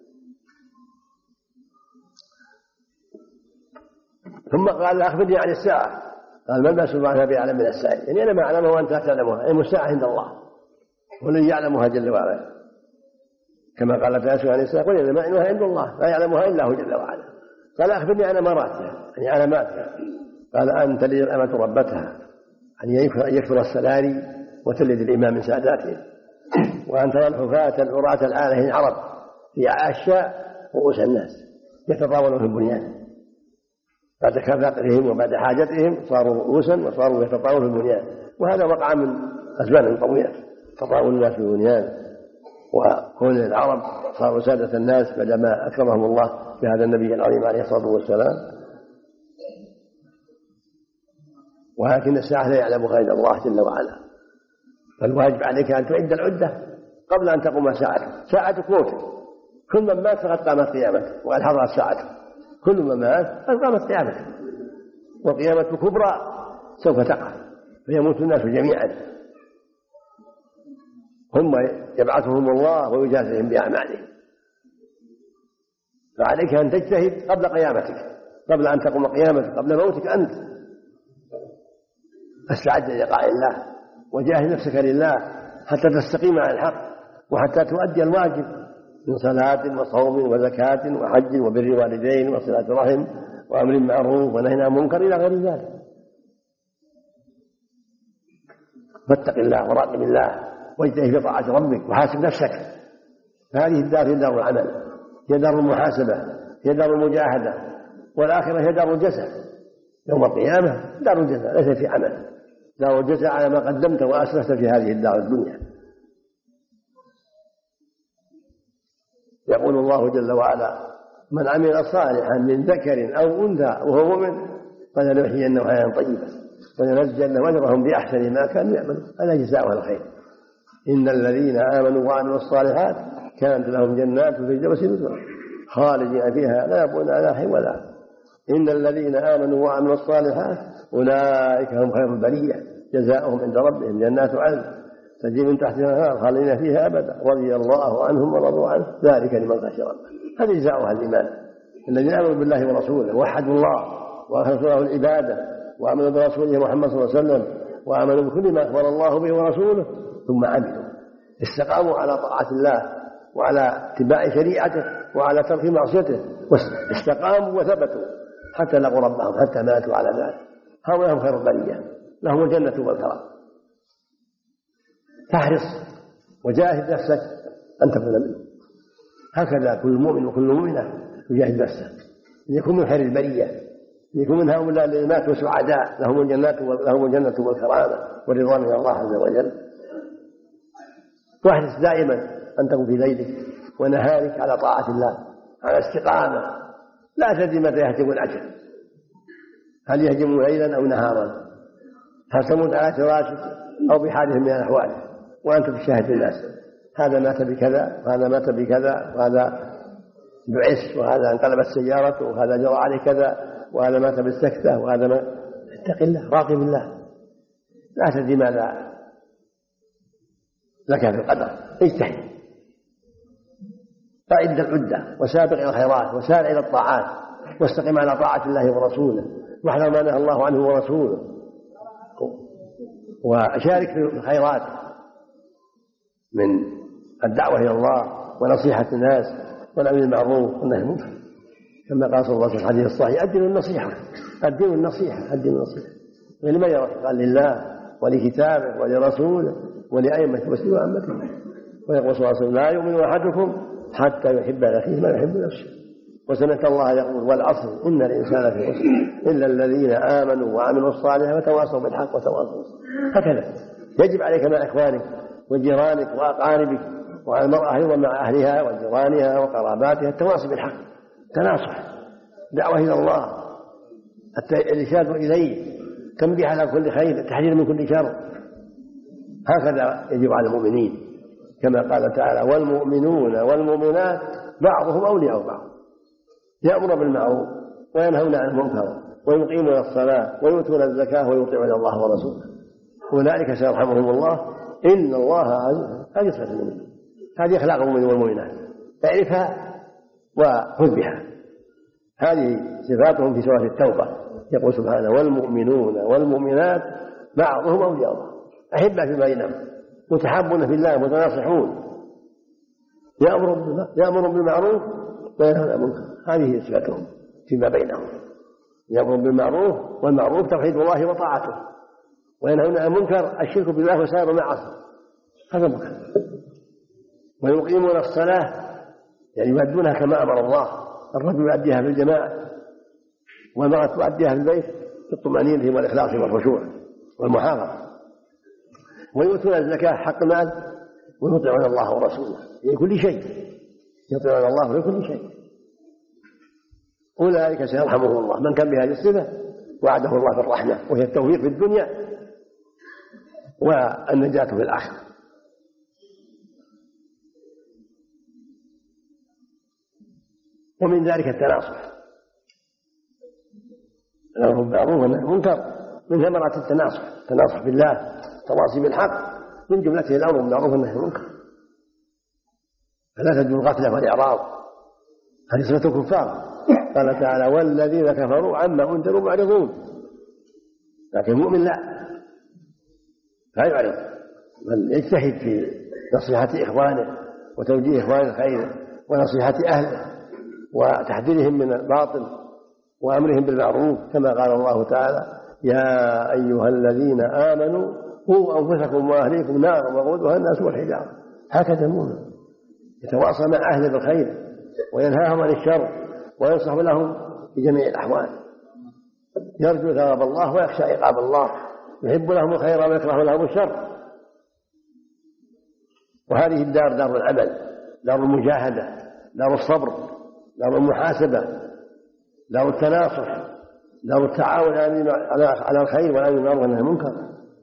ثم قال: أخبرني عن الساعة. قال: ما المسؤول عنها بأعلم من السائل، يعني أنا ما أعلمه وأنت تعلمها، علم الساعة عند الله والذي يعلمها جل وعلا، كما قال تعالى عن الساعة: قل إنما علمها عند الله لا يعلمها إلا هو جل وعلا. قال: أخبرني عن أماراتها، يعني علاماتها. قال: أن تلد الأمة ربتها، أن يكثر السلالي وتلد الإمام من ساداته، وأن ترى الحفاة العراة العالة العرب في عشاء رؤوس الناس يتطاولون في البنيان. بعد كفاقهم وبعد حاجتهم صاروا رؤوسا وصاروا يتطاولون في البنيان. وهذا وقع من أزمان طويلة، تطاول الناس في البنيان، وكون العرب صاروا سادة الناس بعدما أكرمهم الله بهذا النبي العظيم عليه الصلاة والسلام. ولكن الساعة لا يعلمها إلا الله جل وعلا، فالواجب عليك أن تعد العدة قبل أن تقوم ساعتك موتك. كل من مات فقد قامت قيامته، وقد حضرت ساعته. كل من مات فقد قامت قيامته، والقيامة الكبرى سوف تقع، فيموت الناس جميعا، ثم يبعثهم الله ويجازيهم بأعمالهم. فعليك أن تجتهد قبل قيامتك، قبل أن تقوم قيامتك، قبل موتك أنت فاستعد للقاء الله، وجاهد نفسك لله حتى تستقيم على الحق، وحتى تؤدي الواجب من صلاة وصوم وزكاة وحج وبر والدين وصلة رحم وأمر معروف ونهي عن منكر إلى غير ذلك. فاتق الله وراقب الله واجتهد في طاعة ربك وحاسب نفسك. فهذه الدار هي دار العمل، هي دار المحاسبة، هي دار المجاهدة، والآخرة هي دار الجزاء. يوم القيامة دار الجزاء ليس في عمل، دار الجزاء على ما قدمت وأسلفت في هذه الدار الدنيا. يقول الله جل وعلا: من عمل صالحا من ذكر أو أنثى وهو مؤمن فلنحيينه حياة طيبة ولنجزينهم أجرهم بأحسن ما كانوا يعملون ألا جزاؤها الخير. إن الذين آمنوا وعملوا الصالحات كانت لهم جنات في الفردوس نزلا خالدين فيها لا يبغون عنها حولا. إن الذين آمنوا وعملوا الصالحات أولئك هم خير البرية جزاؤهم عند ربهم جنات عدن تجري من تحتها الأنهار خالدين فيها أبدا رضي الله عنهم ورضوا عنه ذلك لمن خشي ربه. هذا جزاؤها الإيمان. الذين آمنوا بالله ورسوله ووحدوا الله وأخلصوا له العبادة وآمنوا برسوله محمد صلى الله عليه وسلم وآمنوا بكل ما أخبر الله به ورسوله ثم عملوا استقاموا على طاعة الله وعلى اتباع شريعته وعلى ترك معصيته واستقاموا وثبتوا حتى لقوا ربهم حتى ماتوا على ذلك. هؤلاء هم خير البرية لهم الجنة والكرم. فاحرص وجاهد نفسك أن تكون منه. هكذا كل مؤمن وكل مؤمنة يجاهد نفسه ليكون من خير البرية، ليكون من هؤلاء الذين ماتوا سعداء لهم الجنة والكرامة والرضوان من الله عز وجل. واحرص دائما أن تكون في ليلك ونهارك على طاعة الله على استقامة. لا تدري متى يهجم الأجل، هل يهجم ليلا أو نهارا، هل تموت على فراشك أو بحال من الأحوال وأنت تشاهد الناس هذا مات بكذا وهذا مات بكذا وهذا بعث وهذا انقلبت سيارته وهذا جرى عليه كذا وهذا مات بالسكتة وهذا ما. اتق الله راقب الله لا تدري ماذا لك في القدر. اجتهد فأعد العدة وسابق إلى الخيرات وسارع إلى الطاعات واستقم على طاعة الله ورسوله واحذر ما نهى الله عنه ورسوله وشارك في الخيرات من الدعوة إلى الله ونصيحة الناس والأمر بالمعروف والنهي عن المنكر كما قال صلى الله عليه وسلم في الحديث الصحيح الدين النصيحة الدين النصيحة الدين النصيحة. ولمن قال لله ولكتابه ولرسوله ولأئمة المسلمين وعامته. ويقول صلى الله عليه وسلم لا يؤمن أحدكم حتى يحب لأخيه ما يحب نفسه. وسمعت الله يقول والعصر إن الإنسان في خسر إلا الذين آمنوا وعملوا الصالحات وتواصوا بالحق وتواصوا بالصبر. هكذا يجب عليك مع إخوانك وجيرانك وأقاربك وعلى المرأة أيضا مع أهلها وجيرانها وقراباتها التواصي بالحق تناصح دعوة إلى الله الإرشاد إليه تنبيه على كل خير التحذير من كل شر. هكذا يجب على المؤمنين كما قال تعالى والمؤمنون والمؤمنات بعضهم أولياء بعض يأمر بالمعروف وينهون عن المنكر ويقيمون الصلاة ويؤتون الزكاة ويطيعون الله ورسوله أولئك سيرحمهم الله إن الله عزيز حكيم. هذه أخلاق المؤمنين والمؤمنات اعرفها وخذ بها. هذه صفاتهم في سورة التوبة يقول سبحانه والمؤمنون والمؤمنات بعضهم أولياء بعض أحبة في بينهم متحابون في الله متناصحون يأمر بالمعروف وينهون عن المنكر. هذه صفاتهم فيما بينهم يأمر بالمعروف والمعروف توحيد الله وطاعته وينهون عن المنكر الشرك بالله وسائر المعاصي هذا منكر. ويقيمون الصلاة يعني يؤدونها كما أمر الله الرجل يؤديها في الجماعة والمرأة تؤديها في البيت بالطمأنينة والإخلاص والخشوع والمحافظة، ويؤتون الزكاة حق مال، ويطيعون الله ورسوله في كل شيء، يطيعون الله في كل شيء. أولئك سيرحمهم الله. من كان بهذه الصفة وعده الله بالرحمة، وهي التوفيق في الدنيا والنجاة في الآخرة. ومن ذلك التناصح، الأمر بالمعروف والنهي عن المنكر من ثمرات التناصح بالله، التواصي بالحق، من جملته الأمر بالمعروف والنهي عن المنكر. فلا تجوز القتل والإعراض، هذه صفة الكفار. قال تعالى: والذين كفروا عما أنذروا معرضون. لكن المؤمن لا يعرض، بل يجتهد في نصيحة إخوانه وتوجيه إخوان الخير ونصيحة أهله وتحذيرهم من الباطل وأمرهم بالمعروف، كما قال الله تعالى: يا أيها الذين آمنوا قوا أنفسكم وأهليكم نارا وقودها الناس والحجارة. هكذا المؤمن يتواصى مع أهله بالخير وينهاهم عن الشر وينصح لهم في جميع الأحوال، يرجو ثواب الله ويخشى عقاب الله، يحب لهم الخير ويكره لهم الشر. وهذه الدار دار العمل، دار المجاهدة، دار الصبر، دار المحاسبة، دار التناصح، دار التعاون على الخير والأمر بالمعروف والنهي عن المنكر.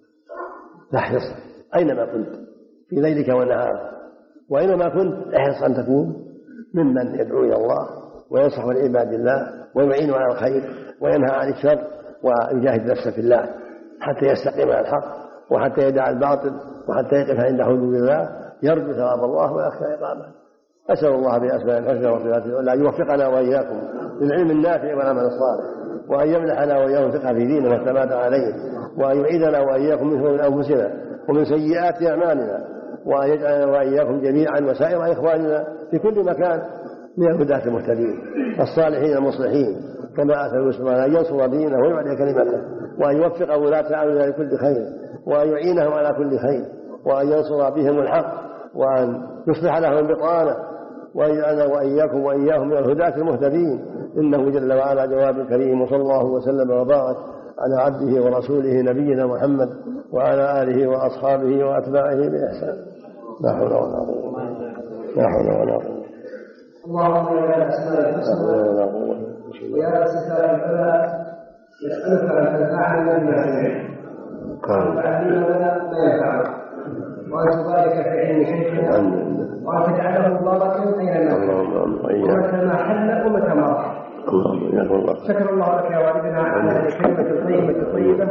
تحرص أينما كنت في ليلك ونهارك، وأينما كنت احرص أن تكون ممن يدعو إلى الله وينصح لعباد الله ويعين على الخير وينهى عن الشر ويجاهد نفسه في الله حتى يستقيم على الحق وحتى يدع الباطل وحتى يقف عند حدود الله، يرجو ثواب الله ويخشى عقابه. أسأل الله بأسماء الحسنى وصفاته العلى أن يوفقنا وإياكم للعلم النافع والعمل الصالح، وأن يمنحنا وإياكم الفقه في دينه والثبات عليه، وأن يعيذنا وإياكم من شرور أنفسنا ومن سيئات أعمالنا، وأن يجعلنا وإياكم جميعا وسائر إخواننا في كل مكان من الهداة المهتدين الصالحين المصلحين، كما أثر المسلمين أن ينصر دينه ويعلي كلمته، وأن يوفق ولاة أمرنا لكل خير، وأن يعينهم على كل خير، وأن ينصر بهم الحق، وأن يصلح لهم البطانة، وأن يجعلنا وإياكم وإياهم من الهداة المهتدين، إنه جل وعلا جواب كريم. وصلى الله وسلم وبارك على عبده ورسوله نبينا محمد وعلى آله وأصحابه وأتباعه بإحسان. لا حول ولا قوة، لا حول ولا قوة. اللهم يا أسماء الحسنى ويا صفات العلى يسألك أن تنفعنا بما سمعنا وتعلمنا ما ينفعنا، وأن تبارك في علم شيخنا، وأن تجعله مباركا أينما ومتى ما حل ومتى ما راح. شكر الله لك يا والدنا على هذه الكلمة الطيبة.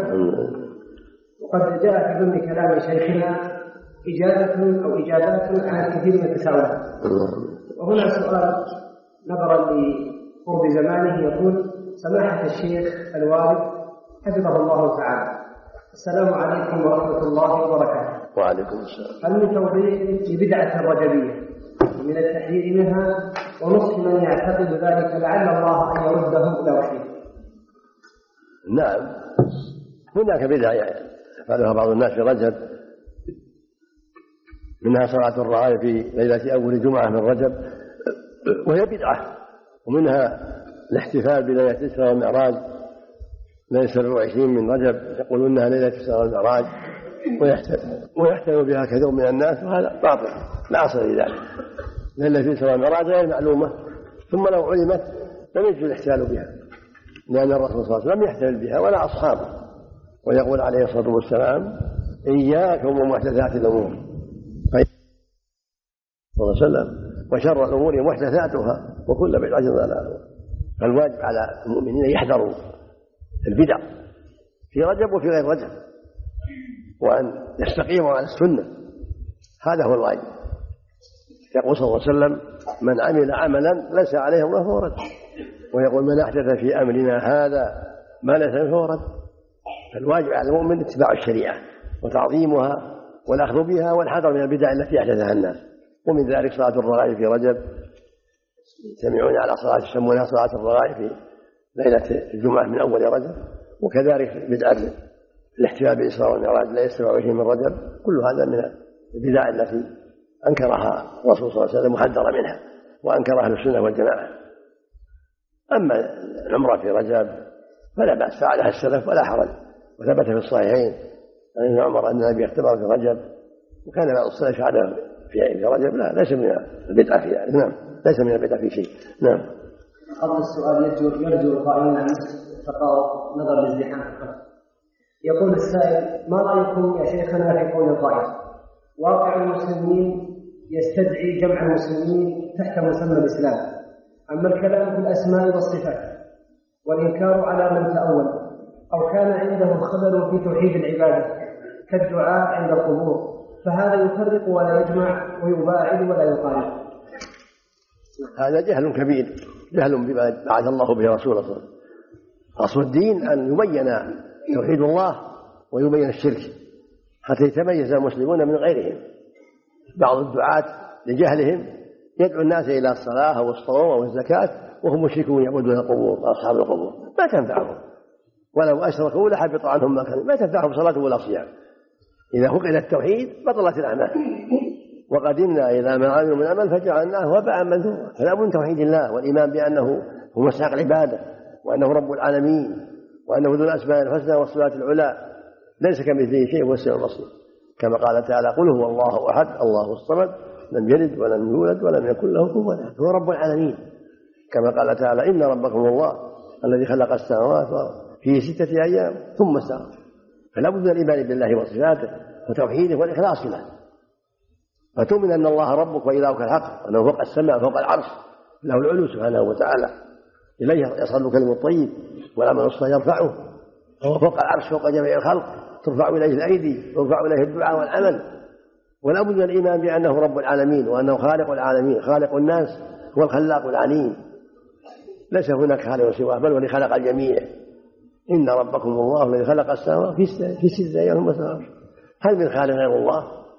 وقد جاء في ضمن كلام شيخنا إجابة أو إجابات عن كثير من التساؤلات. وهنا سؤال نظرا لقرب زمانه، يقول: سماحة الشيخ الوالد حفظه الله تعالى، السلام عليكم ورحمة الله وبركاته. وعليكم السلام. هل من توضيح لبدعة الرجبية ومن التحذير منها ونصح من يعتقد ذلك لعل الله أن يردهم إلى رشده؟ نعم، هناك بدع يفعلها بعض الناس في رجب، منها صلاة الرعاية في ليلة أول جمعة من رجب وهي بدعة، ومنها الاحتفال بليلة الإسراء والمعراج ليلة 27 من رجب، يقولون أنها ليلة الإسراء والمعراج ويحتفل بها كثير من الناس، وهذا باطل لا أصل لذلك. ليلة الإسراء والمعراج غير معلومة، ثم لو علمت لم يجوز الاحتفال بها، لأن الرسول صلى الله عليه وسلم لم يحتفل بها ولا أصحابه، ويقول عليه الصلاة والسلام: إياكم ومحدثات الأمور، صلى الله عليه وسلم، وشر الأمور محدثاتها وكل بدعة ضلالة. فالواجب على المؤمنين يحذروا البدع في رجب وفي غير رجب، وأن يستقيموا على السنة، هذا هو الواجب. يقول صلى الله عليه وسلم: من عمل عملا ليس عليه الله فهو رد، ويقول: من أحدث في أمرنا هذا ما ليس فهو رد. فالواجب على المؤمن اتباع الشريعة وتعظيمها والأخذ بها والحذر من البدع التي أحدثها الناس. ومن ذلك صلاة الرغائب في رجب، يجتمعون على صلاة يسمونها صلاة الرغائب في ليلة الجمعة من أول رجب، وكذلك بدعة الاحتفال بالإسراء والمعراج ليلة 27 من رجب. كل هذا من البدع التي أنكرها الرسول صلى الله عليه وسلم وحذر منها، وأنكرها أهل السنة والجماعة. أما العمرة في رجب فلا بأس، فعلها السلف ولا حرج. وثبت في الصحيحين عن ابن عمر أن النبي اختبر في رجب، وكان بعض السلف فعله في رجب. لا، ليس من البدعة في ذلك. نعم، ليس من البدعة في شيء. نعم. قبل السؤال يرجو القائلين عن تقارب نظر للازدحام. يقول السائل: ما رأيكم يا شيخنا في قول القائل: واقع المسلمين يستدعي جمع المسلمين تحت مسمى الإسلام، أما الكلام في الأسماء والصفات والإنكار على من تأول أو كان عنده خلل في توحيد العبادة كالدعاء عند القبور، فهذا يفرق ولا يجمع ويباعد ولا يقارب. هذا جهل كبير، جهل بما بعث الله به رسوله صلى الله عليه وسلم. أصل الدين أن يبين توحيد الله ويبين الشرك حتى يتميز المسلمون من غيرهم. بعض الدعاة لجهلهم يدعو الناس إلى الصلاة أو الصوم أو الزكاة وهم مشركون يعبدون القبور وأصحاب القبور، ما تنفعهم، ولو أشركوا لحبط عنهم ما كانوا، ما تنفعهم صلاة ولا صيام. إذا فقد التوحيد بطلت الأعمال. وقدمنا إلى ما عملوا من عمل فجعلناه هباء منثورا. فلا بد من توحيد الله والإيمان بأنه هو مستحق العبادة، وأنه رب العالمين، وأنه ذو الأسماء الحسنى والصفات العلى، ليس كمثله شيء وهو السميع البصير. كما قال تعالى: قل هو الله أحد الله الصمد لم يلد ولم يولد ولم يكن له كفوا أحد. هو رب العالمين. كما قال تعالى: إن ربكم الله الذي خلق السماوات في 6 أيام ثم استوى. فلا بد من الإيمان بالله وصفاته وتوحيده والإخلاص له، فتؤمن أن الله ربك وإلهك الحق، وأنه فوق السماء فوق العرش، له العلو سبحانه وتعالى، إليه يصعد الكلم الطيب والعمل الصالح يرفعه، وهو فوق العرش فوق جميع الخلق، ترفع إليه الأيدي ترفع إليه الدعاء والعمل. ولا بد من الإيمان بأنه رب العالمين وأنه خالق العالمين، خالق الناس، هو الخلاق العليم، ليس هناك خالق سواه بل هو الذي خلق الجميع. إن ربكم الله الذي خلق السماوات في 6 أيام ثم استوى. هل من خالق غير الله؟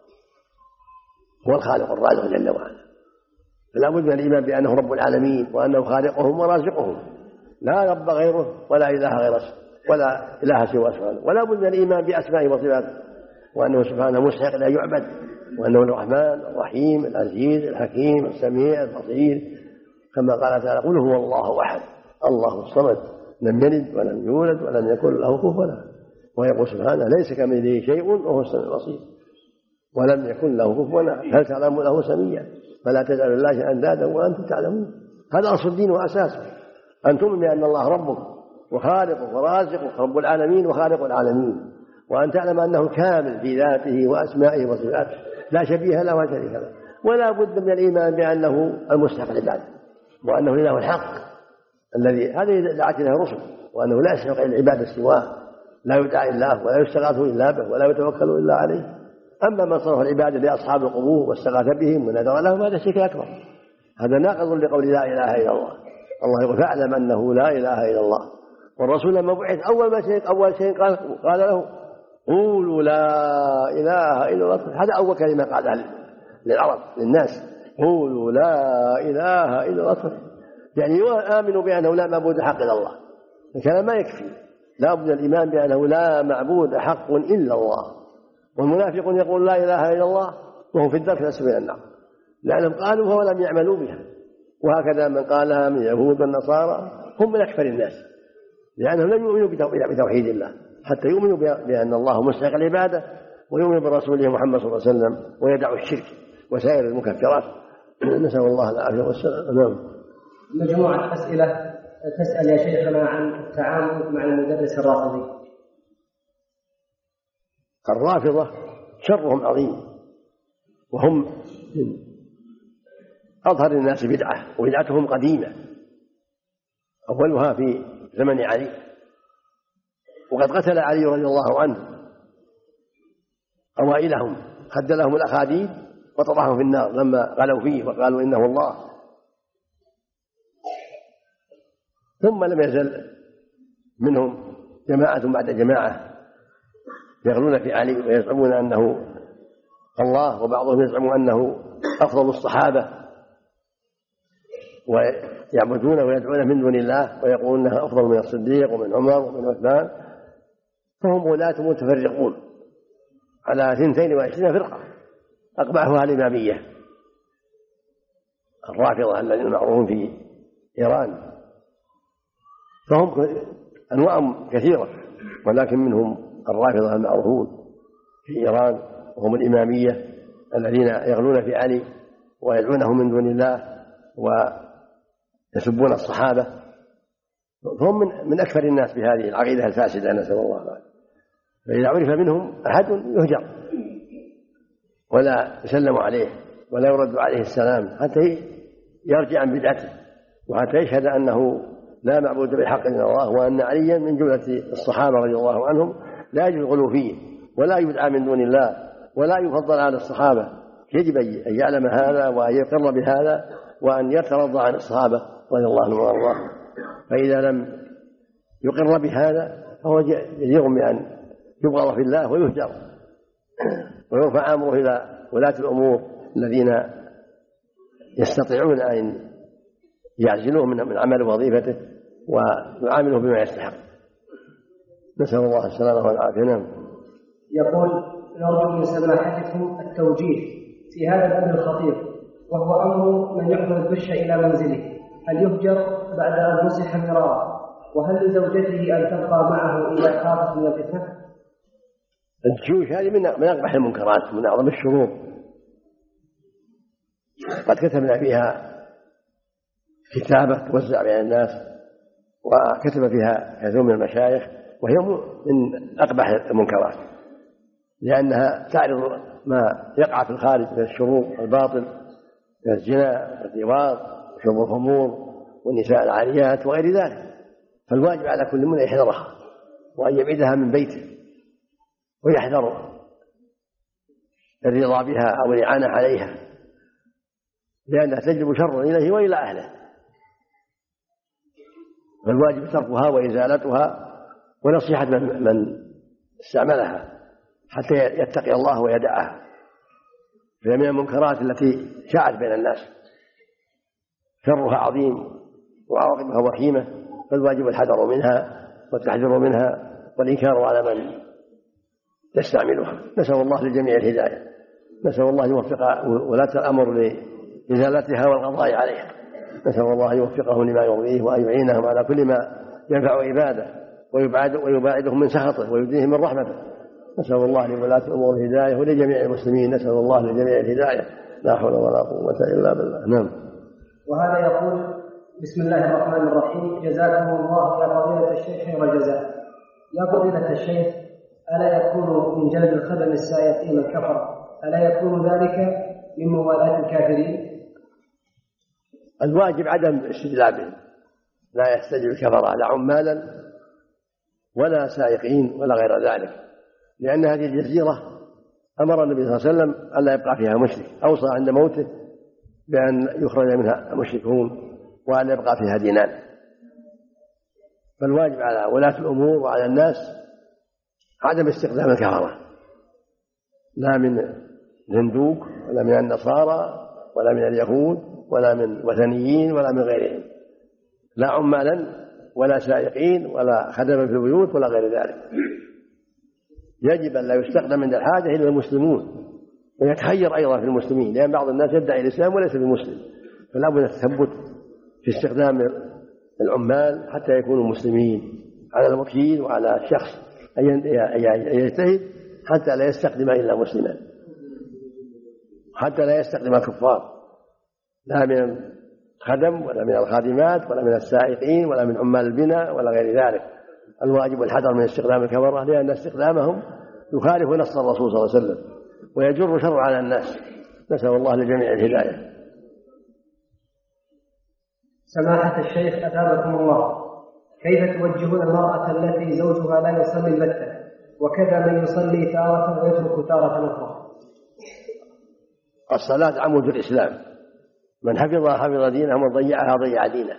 هو الخالق الرازق جل وعلا. فلا بد من الإيمان بأنه رب العالمين وأنه خالقهم ورازقهم، لا رب غيره ولا إله غيره ولا إله سواه سبحانه. ولا بد من الإيمان بأسمائه وصفاته، وأنه سبحانه مستحق لا يعبد، وأنه الرحمن الرحيم العزيز الحكيم السميع البصير. كما قال تعالى: قل هو الله أحد الله الصمد لم يلد ولم يولد ولم يكن له كفوا أحد. ويقول سبحانه: ليس كمثله شيء وهو السميع البصير ولم يكن له كفوا أحد. هل تعلم له سميا؟ فلا تجعلوا الله أندادا وأنتم تعلمون. هذا أصل الدين وأساسه، أن تؤمن بأن الله ربك وخالقك ورازقك رب العالمين وخالق العالمين، وأن تعلم أنه كامل في ذاته وأسمائه وصفاته لا شبيه له ولا شريك له. ولا بد من الإيمان بأنه المستحق العبادة، وأنه إله الحق الذي هذه دعت إليه الرسل، وأنه لا يستحق العبادة سواه، لا يدعى إلا ولا يستغاث إلا به ولا يتوكل إلا عليه. أما من صرف العبادة لأصحاب القبور واستغاث بهم ونذر لهم هذا شرك أكبر، هذا ناقض لقول لا إله إلا الله. الله يقول: فاعلم أنه لا إله إلا الله. والرسول لما بعث أول شيء قال له: قولوا لا إله إلا الله. هذا أول كلمة قالها للعرب للناس: قولوا لا إله إلا الله. يعني آمنوا بأنه لا معبود حق إلا الله. الكلام ما يكفي، لا بد الإيمان بأنه لا معبود حق إلا الله. والمنافقون يقول لا إله إلا الله وهم في الدرك الأسفل من النار، لأنهم قالوها ولم يعملوا بها. وهكذا من قالها من اليهود والنصارى هم من أكثر الناس، لأنهم لم يؤمنوا بتوحيد الله حتى يؤمنوا بأن الله مستحق العبادة، ويؤمنوا برسوله محمد صلى الله عليه وسلم، ويدعوا الشرك وسائر المكفرات. نسأل الله العافية والسلام. نعم. مجموعة أسئلة تسأل يا شيخنا عن التعامل مع المدرس الرافضي. الرافضة شرهم عظيم، وهم أظهر الناس بدعة، وبدعتهم قديمة، أولها في زمن علي، وقد قتل علي رضي الله عنه أوائلهم، خد لهم الأخاديد وطرحهم في النار لما غلوا فيه وقالوا إنه الله. ثم لم يزل منهم جماعة بعد جماعة يغلون في علي ويزعمون أنه الله، وبعضهم يزعم أنه أفضل الصحابة، ويعبدون ويدعون من دون الله ويقولون أنه أفضل من الصديق ومن عمر ومن عثمان. فهم ولاة متفرقون على 22 فرقة أقبحها الإمامية الرافضة الذين معروفون في إيران. فهم أنواع كثيرة، ولكن منهم الرافضة المعروفون في إيران، وهم الإمامية الذين يغلون في علي ويدعونه من دون الله ويسبون الصحابة، فهم من أكثر الناس بهذه العقيدة الفاسدة، نسأل الله العافية. فإذا عرف منهم أحد يهجر ولا يسلم عليه ولا يرد عليه السلام حتى يرجع عن بدعته، وحتى يشهد أنه لا معبود بحق إلا الله، وأن عليا من جملة الصحابة رضي الله عنهم، لا يجوز الغلو فيه ولا يدعى من دون الله ولا يفضل على الصحابة. يجب أن يعلم هذا وأن يقر بهذا وأن يترضى عن الصحابة رضي الله عنهم وأرضاهم. فإذا لم يقر بهذا فهو جدير بأن يبغض في الله ويهجر ويرفع أمره إلى ولاة الأمور الذين يستطيعون أن يعزلوه من عمل وظيفته ويعامله بما يستحق. نسأل الله السلامة والعافية. نعم. يقول: نرجو من سماحتكم التوجيه في هذا الأمر الخطير، وهو أمر من يحضر الدش إلى منزله، هل يهجر بعد أن مسح مرارا؟ وهل لزوجته أن تبقى معه إذا خافت من الفتنة؟ الجيوش هذه من أقبح المنكرات، من أعظم الشرور. قد كتبنا فيها كتابة توزع بين الناس، وكتب فيها كثير من المشايخ، وهي من أقبح المنكرات، لأنها تعرض ما يقع في الخارج من الشرور الباطل، من الزنا واللواط وشرب الخمور والنساء العاريات وغير ذلك. فالواجب على كل من يحذرها وأن يبعدها من بيته، ويحذر الرضا بها أو الإعانة عليها، لأنها تجلب شرا إليه وإلى أهله. فالواجب تركها وإزالتها ونصيحة من استعملها حتى يتقي الله ويدعها، فهي من المنكرات التي شاعت بين الناس، شرها عظيم وعواقبها وخيمة، فالواجب الحذر منها والتحذير منها والإنكار على من يستعملها. نسأل الله للجميع الهداية، نسأل الله يوفق ولاة الأمر لإزالتها والقضاء عليها، نسأل الله يوفقهم لما يرضيه وأن يعينهم على كل ما ينفع عباده ويباعدهم من سخطه ويدنيهم من رحمته. نسأل الله لولاة الأمور الهداية ولجميع المسلمين، نسأل الله لجميع الهداية، لا حول ولا قوة إلا بالله. نعم. وهذا يقول: بسم الله الرحمن الرحيم، جزاكم الله يا فضيلة الشيخ خير الجزاء. يا فضيلة الشيخ، ألا يكون من جلب الخدم السائقين الكفر، ألا يكون ذلك من موالاة الكافرين؟ الواجب عدم استجلابهم، لا يستجلب الكفر لا عمالا ولا سائقين ولا غير ذلك، لأن هذه الجزيرة أمر النبي صلى الله عليه وسلم ألا يبقى فيها مشرك، أوصى عند موته بأن يخرج منها المشركون وأن يبقى فيها دينان. فالواجب على ولاة الأمور وعلى الناس عدم استخدام الكفرة، لا من الهندوك ولا من النصارى ولا من اليهود ولا من وثنيين ولا من غيرهم، لا عمالا ولا سائقين ولا خدما في البيوت ولا غير ذلك. يجب أن لا يستخدم عند الحاجة إلا المسلمون، ويتخير أيضا في المسلمين، لأن بعض الناس يدعي الإسلام وليس بمسلم، فلا بد التثبت في استخدام العمال حتى يكونوا مسلمين. على الوكيل وعلى الشخص أن يجتهد حتى لا يستخدم إلا مسلما، حتى لا يستخدم الكفار، لا من الخدم ولا من الخادمات ولا من السائقين ولا من عمال البناء ولا غير ذلك. الواجب الحذر من استخدام الكفرة، لأن استخدامهم يخالف نص الرسول صلى الله عليه وسلم ويجر شر على الناس. نسأل الله لجميع الهداية. سماحة الشيخ أثابكم الله، كيف توجهون المرأة التي زوجها لا يصلي البتة، وكذا من يصلي تارة ويترك تارة أخرى؟ الصلاة عمود الإسلام، من حفظها حفظ دينه ومن ضيعها ضيع دينه.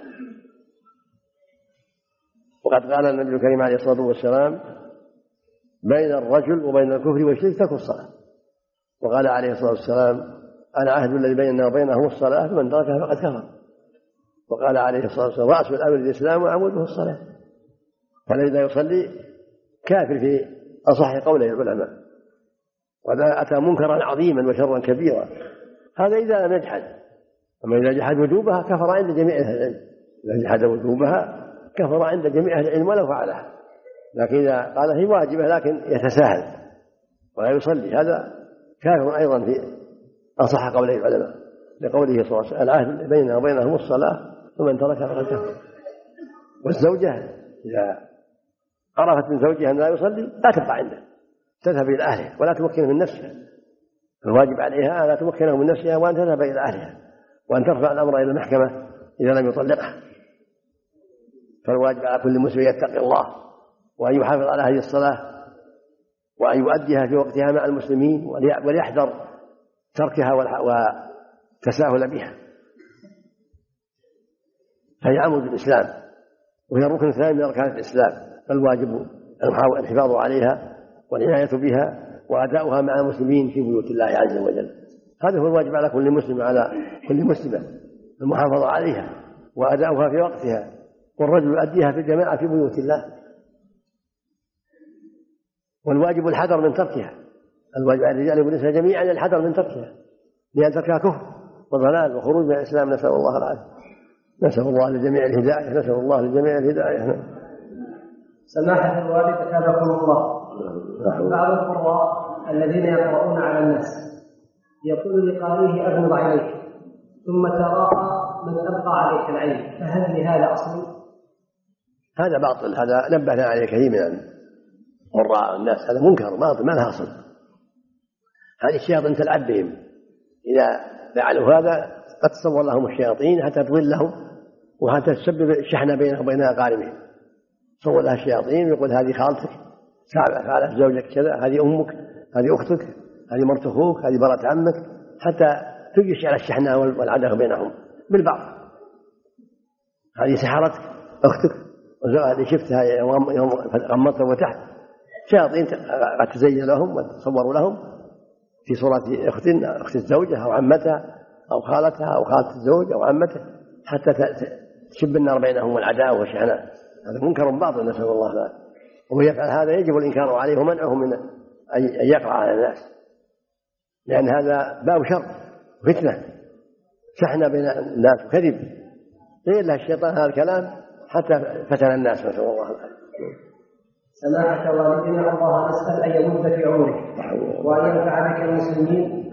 وقد قال النبي الكريم عليه الصلاة والسلام: بين الرجل وبين الكفر والشرك ترك الصلاة. وقال عليه الصلاة والسلام: أنا عهد الذي بيننا وبينهم الصلاة، فمن تركها فقد كفر. وقال عليه الصلاة والسلام: رأس الأمر الإسلام وعموده الصلاة. فالذي لا يصلي كافر في أصح قوله العلماء، وهذا أتى منكرا عظيما وشرا كبيرا. هذا إذا لم يجحد، أما إذا جحد وجوبها كفر عند جميع أهل العلم. إذا جحد وجوبها كفر عند جميع أهل العلم ولو فعلها. لكن إذا قال هي واجبة لكن يتساهل ولا يصلي هذا كافر أيضا في أصح قولي العلماء، لقوله صلى الله عليه وسلم العهد بيننا وبينهم الصلاة ومن تركها فقد كفر. والزوجة إذا عرفت من زوجها أن لا يصلي لا تبقى عنده، تذهب إلى أهلها ولا تمكنه من نفسها. الواجب عليها لا تمكنه من نفسها وأن تذهب إلى أهلها وأن ترفع الأمر إلى المحكمة إذا لم يطلقها. فالواجب على كل مسلم يتقي الله وأن يحافظ على هذه الصلاة وأن يؤديها في وقتها مع المسلمين وليحذر تركها والتساهل بها. فهي عمود الإسلام وهي الركن الثاني من أركان الإسلام، فالواجب الحفاظ عليها والعناية بها وأداؤها مع المسلمين في بيوت الله عز وجل. هذا هو الواجب على كل مسلم على كل مسلمة، المحافظة عليها وأداؤها في وقتها، والرجل يؤديها في الجماعة في بيوت الله. والواجب الحذر من تركها، الواجب على الرجال والنساء جميعا الحذر من تركها، لأن تركها كفر وضلال وخروج من الإسلام، نسأل الله العافية. نسأل الله لجميع الهداية، نسأل الله لجميع الهداية. سماحة الوالد أثابكم الله، بعض القراء الذين يقرؤون على الناس يقول لقارئه أغمض عينيك ثم تراءى من أبقى عليك العين، فهل لهذا أصل؟ هذا باطل، هذا نبهنا عليه كثير من قراء الناس، هذا منكر باطل ما له أصل. هذه الشياطين تلعب بهم، إذا فعلوا هذا قد تصور لهم الشياطين حتى تضلهم وحتى تسبب الشحنة بينهم وبين أقاربهم. تصور لها الشياطين ويقول هذه خالتك فعلت زوجك كذا، هذه أمك، هذه أختك، هذه مرت أخوك، هذه برة عمك، حتى تجيش على الشحنة والعداوة بينهم بالبعض. هذه سحرتك أختك، وهذه شفتها يوم غمضتها وتحت. شياطين قد تزين لهم وتصوروا لهم في صورة أخت الزوجة أو عمتها أو خالتها أو خالة الزوج أو عمته حتى تشب النار بينهم والعداوة والشحنة. هذا منكر باطل، نسأل الله العافية. ومن يفعل هذا يجب الإنكار عليه ومنعه من أن يقع على الناس، لأن هذا باب شر فتنة، شحنة بين الناس وكذب، يقول لها الشيطان هذا الكلام حتى فتن الناس، نسأل الله العافية. سماحة والدنا الله نسأل أن يمد في عمرك وأن ينفع بك المسلمين،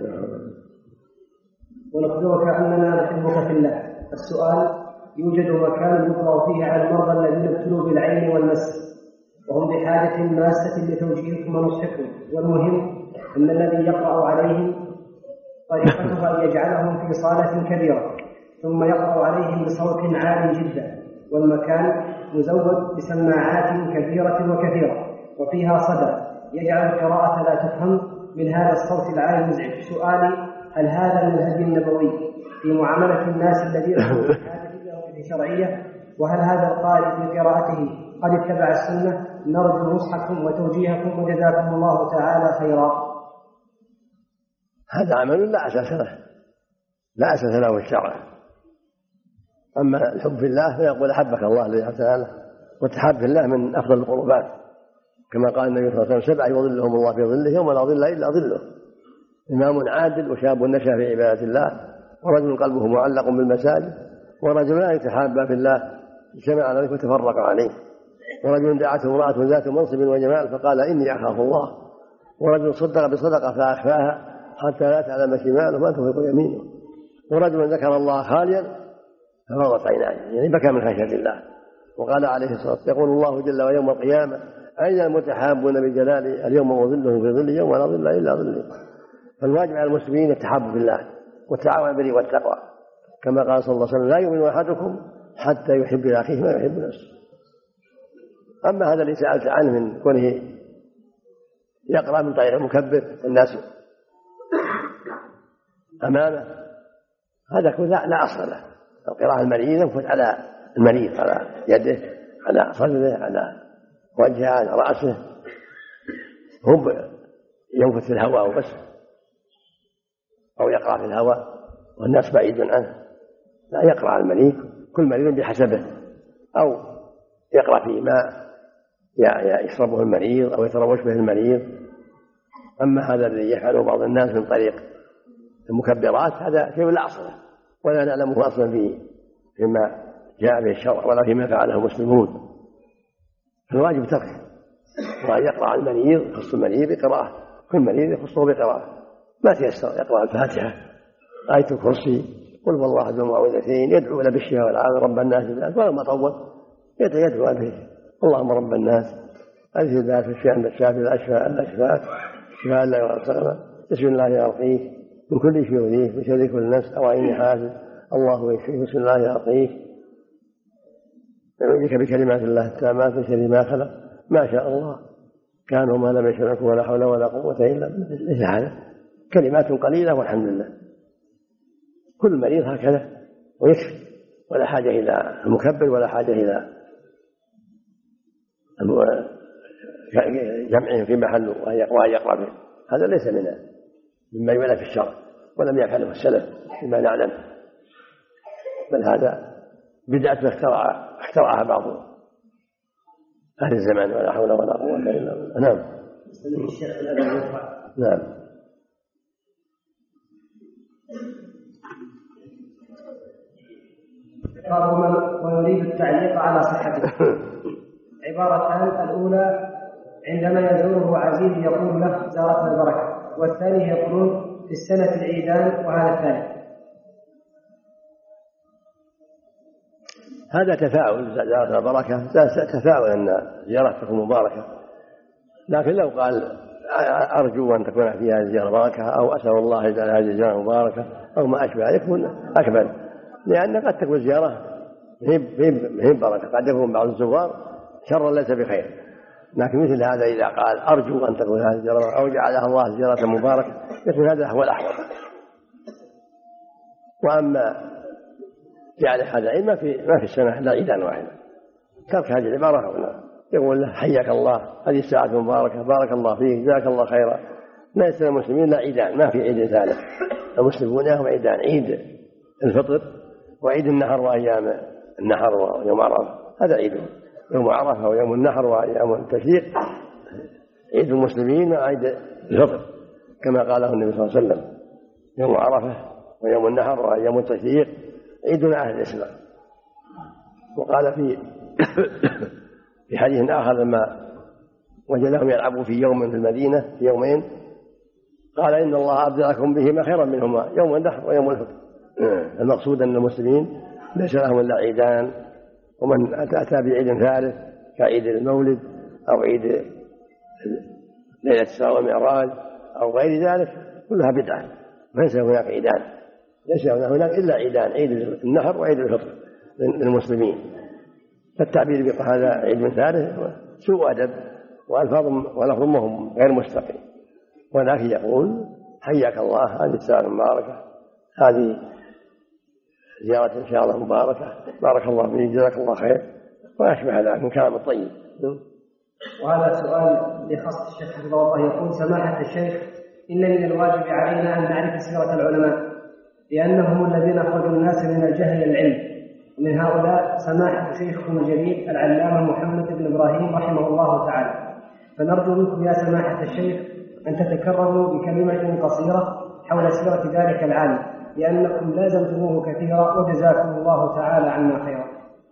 ونخبرك أننا نحبك في الله. السؤال: يوجد مكان يقرأ فيه على المرضى الذين ابتلوا بالعين والمس وهم بحاجة ماسة لتوجيهكم ونصحكم، والمهم أن الذي يقرأ عليهم طريقته أن يجعلهم في صالة كبيرة ثم يقرأ عليهم بصوت عال جدا، والمكان مزود بسماعات كبيرة وكثيرة وفيها صدى يجعل القراءة لا تفهم من هذا الصوت العالي المزعج. سؤالي: هل هذا من الهدي النبوي في معاملة الناس الذين هم في شرعية؟ وهل هذا القارئ في قراءته قد اتبع السنة؟ نرجو نصحكم وتوجيهكم وجزاكم الله تعالى خيرا. هذا عمل لا أساس له الشرع. أما الحب في الله فيقول أحبك الله الذي تعالى، والتحاب في الله من أفضل القربات، كما قال النبي صلى الله عليه وسلم: 7 يظلهم الله في ظله يوم لا ظل إلا ظله: إمام عادل، وشاب نشأ في عبادة الله، ورجل قلبه معلق بالمساجد، ورجلان يتحابا في الله اجتمعا عليه وتفرقا عليه، ورجل دعته امرأة ذات منصب وجمال فقال إني أخاف الله، ورجل صدق بصدقة فأخفاها حتى لا تعلم شماله ما تنفق يمينه، ورجل ذكر الله خاليا ففاضت عيناه، يعني بكى من خشية الله. وقال عليه الصلاة والسلام: يقول الله جل وعلا يوم القيامة: أين المتحابون بجلالي؟ اليوم وظلهم في ظل يوم لا ظل إلا ظله. فالواجب على المسلمين التحاب بالله والتعاون على البر والتقوى، كما قال صلى الله عليه وسلم: لا يؤمن أحدكم حتى يحب لأخيه ما يحب نفسه. أما هذا اللي سألت عنه من كونه يقرأ من طريق المكبر الناس أمامه، هذا كله لا أصل له. القراءة المرئية ينفث على المريض، على يده، على صدره، على وجهه، على رأسه، هو ينفث في الهواء وبس، أو يقرأ في الهواء والناس بعيد عنه. لا، يقرأ على المريض، كل مريض بحسبه، أو يقرأ في ماء يشربه المريض أو يتروش به المريض. أما هذا الذي يفعله بعض الناس من طريق المكبرات هذا شيء لا أصل له، ولا نعلمه أصلا فيما جاء به الشرع ولا فيما فعله المسلمون، فالواجب تركه، وأن يقرأ المريض يخص المريض بقراءة، كل مريض يخصه بقراءة، ما تيسر يقرأ الفاتحة، آية الكرسي، قل والله أحد المعوذتين، يدعو له بالشفاء والعافية، رب الناس بالناس، ولما طول يدعو به اللهم رب الناس أذهب الباس الشفاء أنت الشافي الأشفاء شفاء لا يغادر سقما، بسم الله يرقيك من كل شيء يؤذيك، من شر كل نفس أو عين حاسد، الله يشفيك، بسم الله يرقيك، نعوذ بك بكلمات الله التامات من شر ما خلق، ما شاء الله كان وما لم يشرك، ولا حول ولا قوة إلا بالله. هذا كلمات قليلة والحمد لله. كل مريض هكذا ويكفي، ولا حاجة إلى المكبر ولا حاجة إلى جمعهم في محله وأن يقرأ به، هذا ليس مما يولى في الشرع ولم يفعله السلف بما نعلم، بل هذا بدعة اخترعها بعض أهل الزمان، ولا حول ولا قوة إلا بالله. نعم. نعم. ونريد التعليق على صحته. عبارتان: الأولى عندما يدعوه عزيز يقول له زارتنا البركة، والثانية يقولون في السنة العيدان، وهذا الثالث. هذا تفاؤل زارتنا البركة، تفاؤل أن زيارتكم مباركة، لكن لو قال أرجو أن تكون في هذه الزيارة بركة، أو أسأل الله يجعل هذه الزيارة مباركة، أو ما أشبه، يكون أكمل، لأن قد تكون زيارة هي بركة، قد يكون بعض الزوار شرا ليس بخير، لكن مثل هذا إذا قال أرجو أن تكون هذه الزيارة أو جعلها الله زيارة مباركة، يكون هذا هو الأحوط. وأما جعل هذا عيد ما في السنة لا عيدان واحدة، ترك هذه العبارة هنا يقول له حياك الله هذه الساعة مباركة، بارك الله فيك، جزاك الله خيرا. ليس المسلمين لا عيدان، ما في عيد ثالث، المسلمون لهم عيدان: عيد الفطر وعيد النحر وأيام النحر ويوم عرفة، هذا عيد يوم عرفة ويوم النحر وأيام التشريق، عيد المسلمين وعيد الفطر كما قاله النبي صلى الله عليه وسلم: يوم عرفة ويوم النحر وأيام التشريق عيدنا أهل الإسلام. وقال في حديث آخر لما وجدهم يلعبوا في يوم في المدينة في يومين، قال إن الله أبدلكم بهما خيرا منهما يوم النحر ويوم الفطر. المقصود أن المسلمين ليس لهم إلا عيدان، ومن أتى بعيد ثالث كعيد المولد أو عيد ليلة الإسراء والمعراج أو غير ذلك كلها بدعة، ليس هناك عيدان، ليس هناك إلا عيدان: عيد النحر وعيد الفطر للمسلمين. فالتعبير بهذا عيد ثالث سوء أدب ولفظهم غير مستقيم، ولكن يقول حياك الله هذه الساعة المباركة، هذه زيارة إن شاء الله مباركة، بارك الله فيك، جزاك الله خير، وأشبه ذلك من كلام الطيب. وهذا سؤال لخص الشيخ حفظه الله، يقول: سماحة الشيخ، إن من الواجب علينا أن نعرف سيرة العلماء، لأنهم الذين أخرجوا الناس من الجهل إلى العلم، ومن هؤلاء سماحة شيخكم الجليل العلامة محمد بن إبراهيم رحمه الله تعالى. فنرجو منكم يا سماحة الشيخ أن تتكرموا بكلمة قصيرة حول سيرة ذلك العالم، لأنكم لازمتموه كثيرا، وجزاكم الله تعالى عنا خيرا.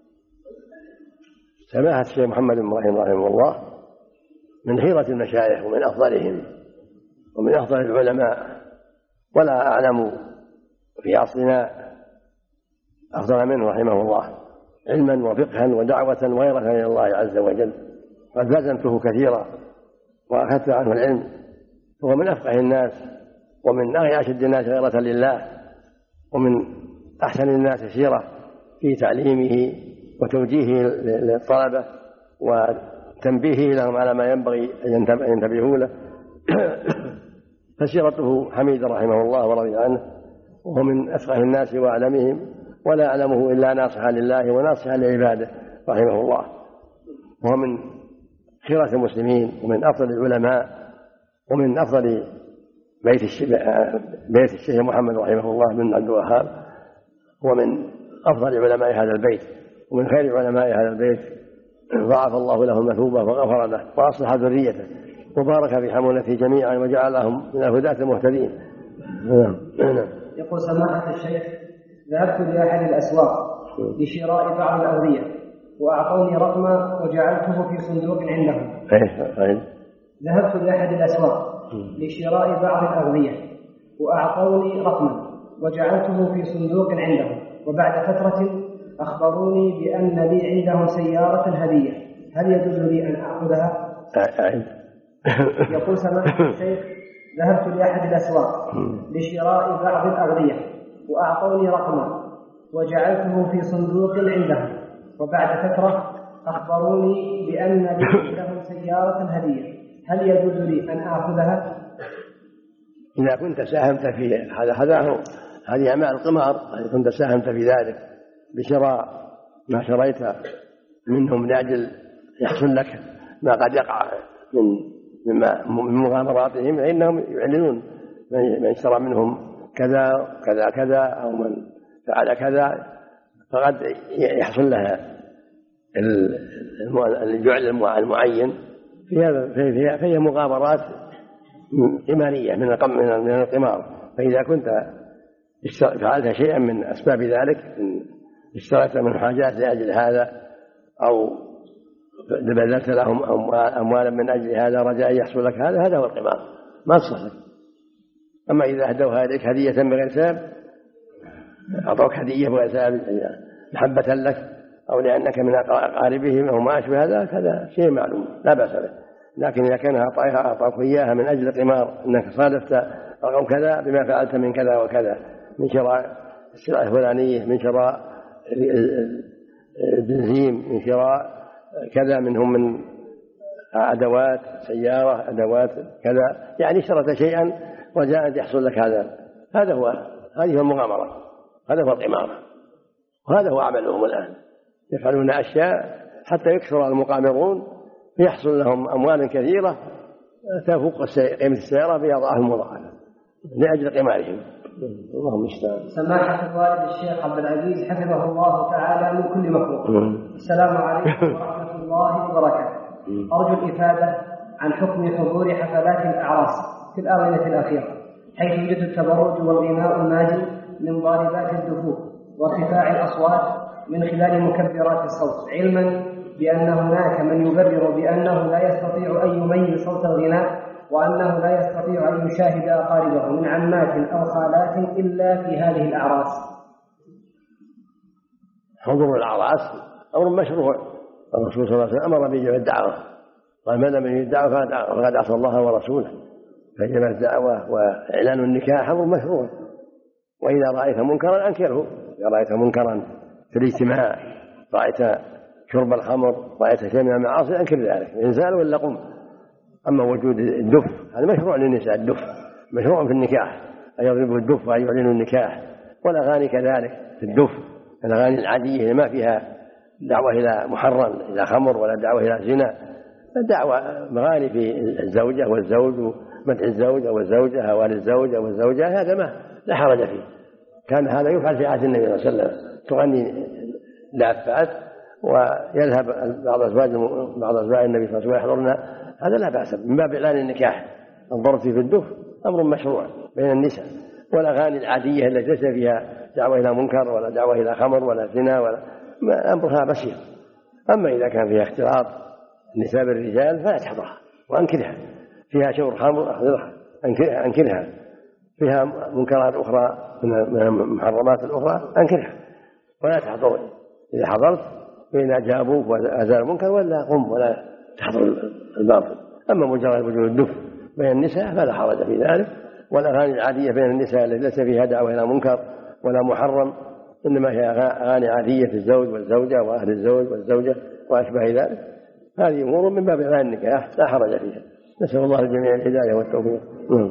سماحة الشيخ محمد بن إبراهيم رحمه الله من خيرة المشايخ ومن أفضلهم ومن أفضل العلماء، ولا أعلم في عصرنا أفضل منه رحمه الله علما وفقها ودعوة وغيرة إلى الله عز وجل. قد لازمته كثيرا وأخذت عنه العلم، هو من أفقه الناس ومن أشد الناس غيرة لله، ومن أحسن الناس سيرة في تعليمه وتوجيهه للطلبة وتنبيهه لهم على ما ينبغي أن ينتبهوا له. فسيرته حميدة رحمه الله ورضي عنه، وهو من أفقه الناس وأعلمهم، ولا أعلمه إلا ناصحا لله وناصحا لعباده رحمه الله، وهو من خيرة المسلمين ومن أفضل العلماء ومن أفضل بيت الشيخ محمد رحمه الله بن عبد الوهاب، ومن أفضل علماء هذا البيت ومن خير علماء هذا البيت. ضاعف الله له المثوبة وغفر له وأصلح ذريته وبارك في حمولته جميعا وجعلهم من الهداة المهتدين. يقول سماحة الشيخ: ذهبت لأحد الأسواق لشراء بعض الأغذية وأعطوني رقما وجعلته في صندوق عندهم. ذهبت لأحد الأسواق لشراء بعض الأغذية وأعطوني رقما وجعلته في صندوق عندهم، وبعد فترة أخبروني بأن لي عندهم سيارة هدية، هل يجوز لي أن أخذها؟ يقول سماحة الشيخ: ذهبت لأحد الأسواق لشراء بعض الأغذية وأعطوني رقما وجعلته في صندوق عندهم، وبعد فترة أخبروني بأن لي عندهم سيارة هدية، هل يجوز لي أن أخذها؟ إذا كنت ساهمت في هذه أعمال القمار، إذا كنت ساهمت في ذلك بشراء ما شريت منهم لأجل يحصل لك ما قد يقع من مغامراتهم، فإنهم يعلنون من اشترى منهم كذا كذا كذا أو من فعل كذا، فقد يحصل لها الجعل المعين فهي مغامرات إيمانية من القمار. فإذا كنت فعلت شيئا من أسباب ذلك، اشتريت من حاجات لأجل هذا أو بذلت لهم أموالا من أجل هذا رجاء يحصل لك هذا هو القمار، ما تصح. أما إذا أهدوها إليك هدية بغير سبب، أعطوك هدية بغير سبب محبة لك أو لأنك من أقاربهم أو ما أشبه هذا شيء معلوم لا بأس به. لكن إذا كان أعطاك إياها من أجل القمار، أنك صادفت رقم كذا بما فعلت من كذا وكذا، من شراء السلعة الفلانية، من شراء البنزين، من شراء كذا منهم من أدوات سيارة، أدوات كذا، يعني اشتريت شيئا وجاء يحصل لك هذا هذه المغامرة، هذا هو القمار، وهذا هو عملهم الآن. يفعلون أشياء حتى يكثر المقامرون، يحصل لهم أموال كثيرة تفوق قيمة السيارة بأضعاف مضاعفة لأجل قمارهم. اللهم استعان. سماحة الوالد الشيخ عبد العزيز حفظه الله تعالى من كل مكروه. السلام عليكم ورحمة الله وبركاته. أرجو الإفادة عن حكم حضور حفلات الأعراس في الآونة الأخيرة، حيث يوجد التبرج والغناء الماجن من ضاربات الدفوف وارتفاع الأصوات من خلال مكبرات الصوت، علما بأن هناك من يبرر بأنه لا يستطيع أن يميز صوت الغناء، وأنه لا يستطيع أن يشاهد أقاربه من عمات أو خالات إلا في هذه الأعراس. حضور الأعراس أمر مشروع، الرسول صلى الله عليه وسلم أمر بجمع الدعوة، قال من لم يجب الدعوة فقد عصى الله ورسوله، فجمع الدعوة وإعلان النكاح أمر مشروع. وإذا رأيت منكرا أنكره، إذا رأيت منكرا في الاجتماع، رأيت شرب الخمر، رأيت شيء من المعاصي أنكر ذلك، إنزال ولا قم. أما وجود الدف هذا مشروع للنساء، الدف مشروع في النكاح، أن يضربوا الدف وأن يعلنوا النكاح، والأغاني كذلك في الدف، الأغاني العادية ما فيها دعوة إلى محرم إلى خمر ولا دعوة إلى زنا، الدعوة مغاني في الزوجة والزوج، مدح الزوج أو الزوجة أو الزوج أو الزوجة، هذا ما لا حرج فيه. كان هذا يفعل في عهد النبي صلى الله عليه وسلم، تغني لافات ويذهب بعض أزواج النبي صلى الله عليه وسلم يحضرنا، هذا لا بأس، من باب إعلان النكاح. الضرب في الدف أمر مشروع بين النساء، والأغاني العادية التي ليس فيها دعوة إلى منكر ولا دعوة إلى خمر ولا زنا ولا أمرها بسيط. أما إذا كان فيها اختلاط النساء بالرجال فلا تحضرها وأنكرها، فيها شرب خمر أحضرها أنكرها، فيها منكرات أخرى من المحرمات الأخرى أنكرها ولا تحضر. إذا حضرت فإن جابوك وأزال المنكر ولا قم ولا تحضر الباطل. أما مجرد وجود الدف بين النساء فلا حرج في ذلك، والأغاني العادية بين النساء التي ليس فيها دعوة إلى منكر ولا محرم، إنما هي أغاني عادية في الزوج والزوجة وأهل الزوج والزوجة وأشبه ذلك، هذه أمور من باب إعلان النكاح لا حرج فيها. نسأل الله الجميع الهداية والتوفيق.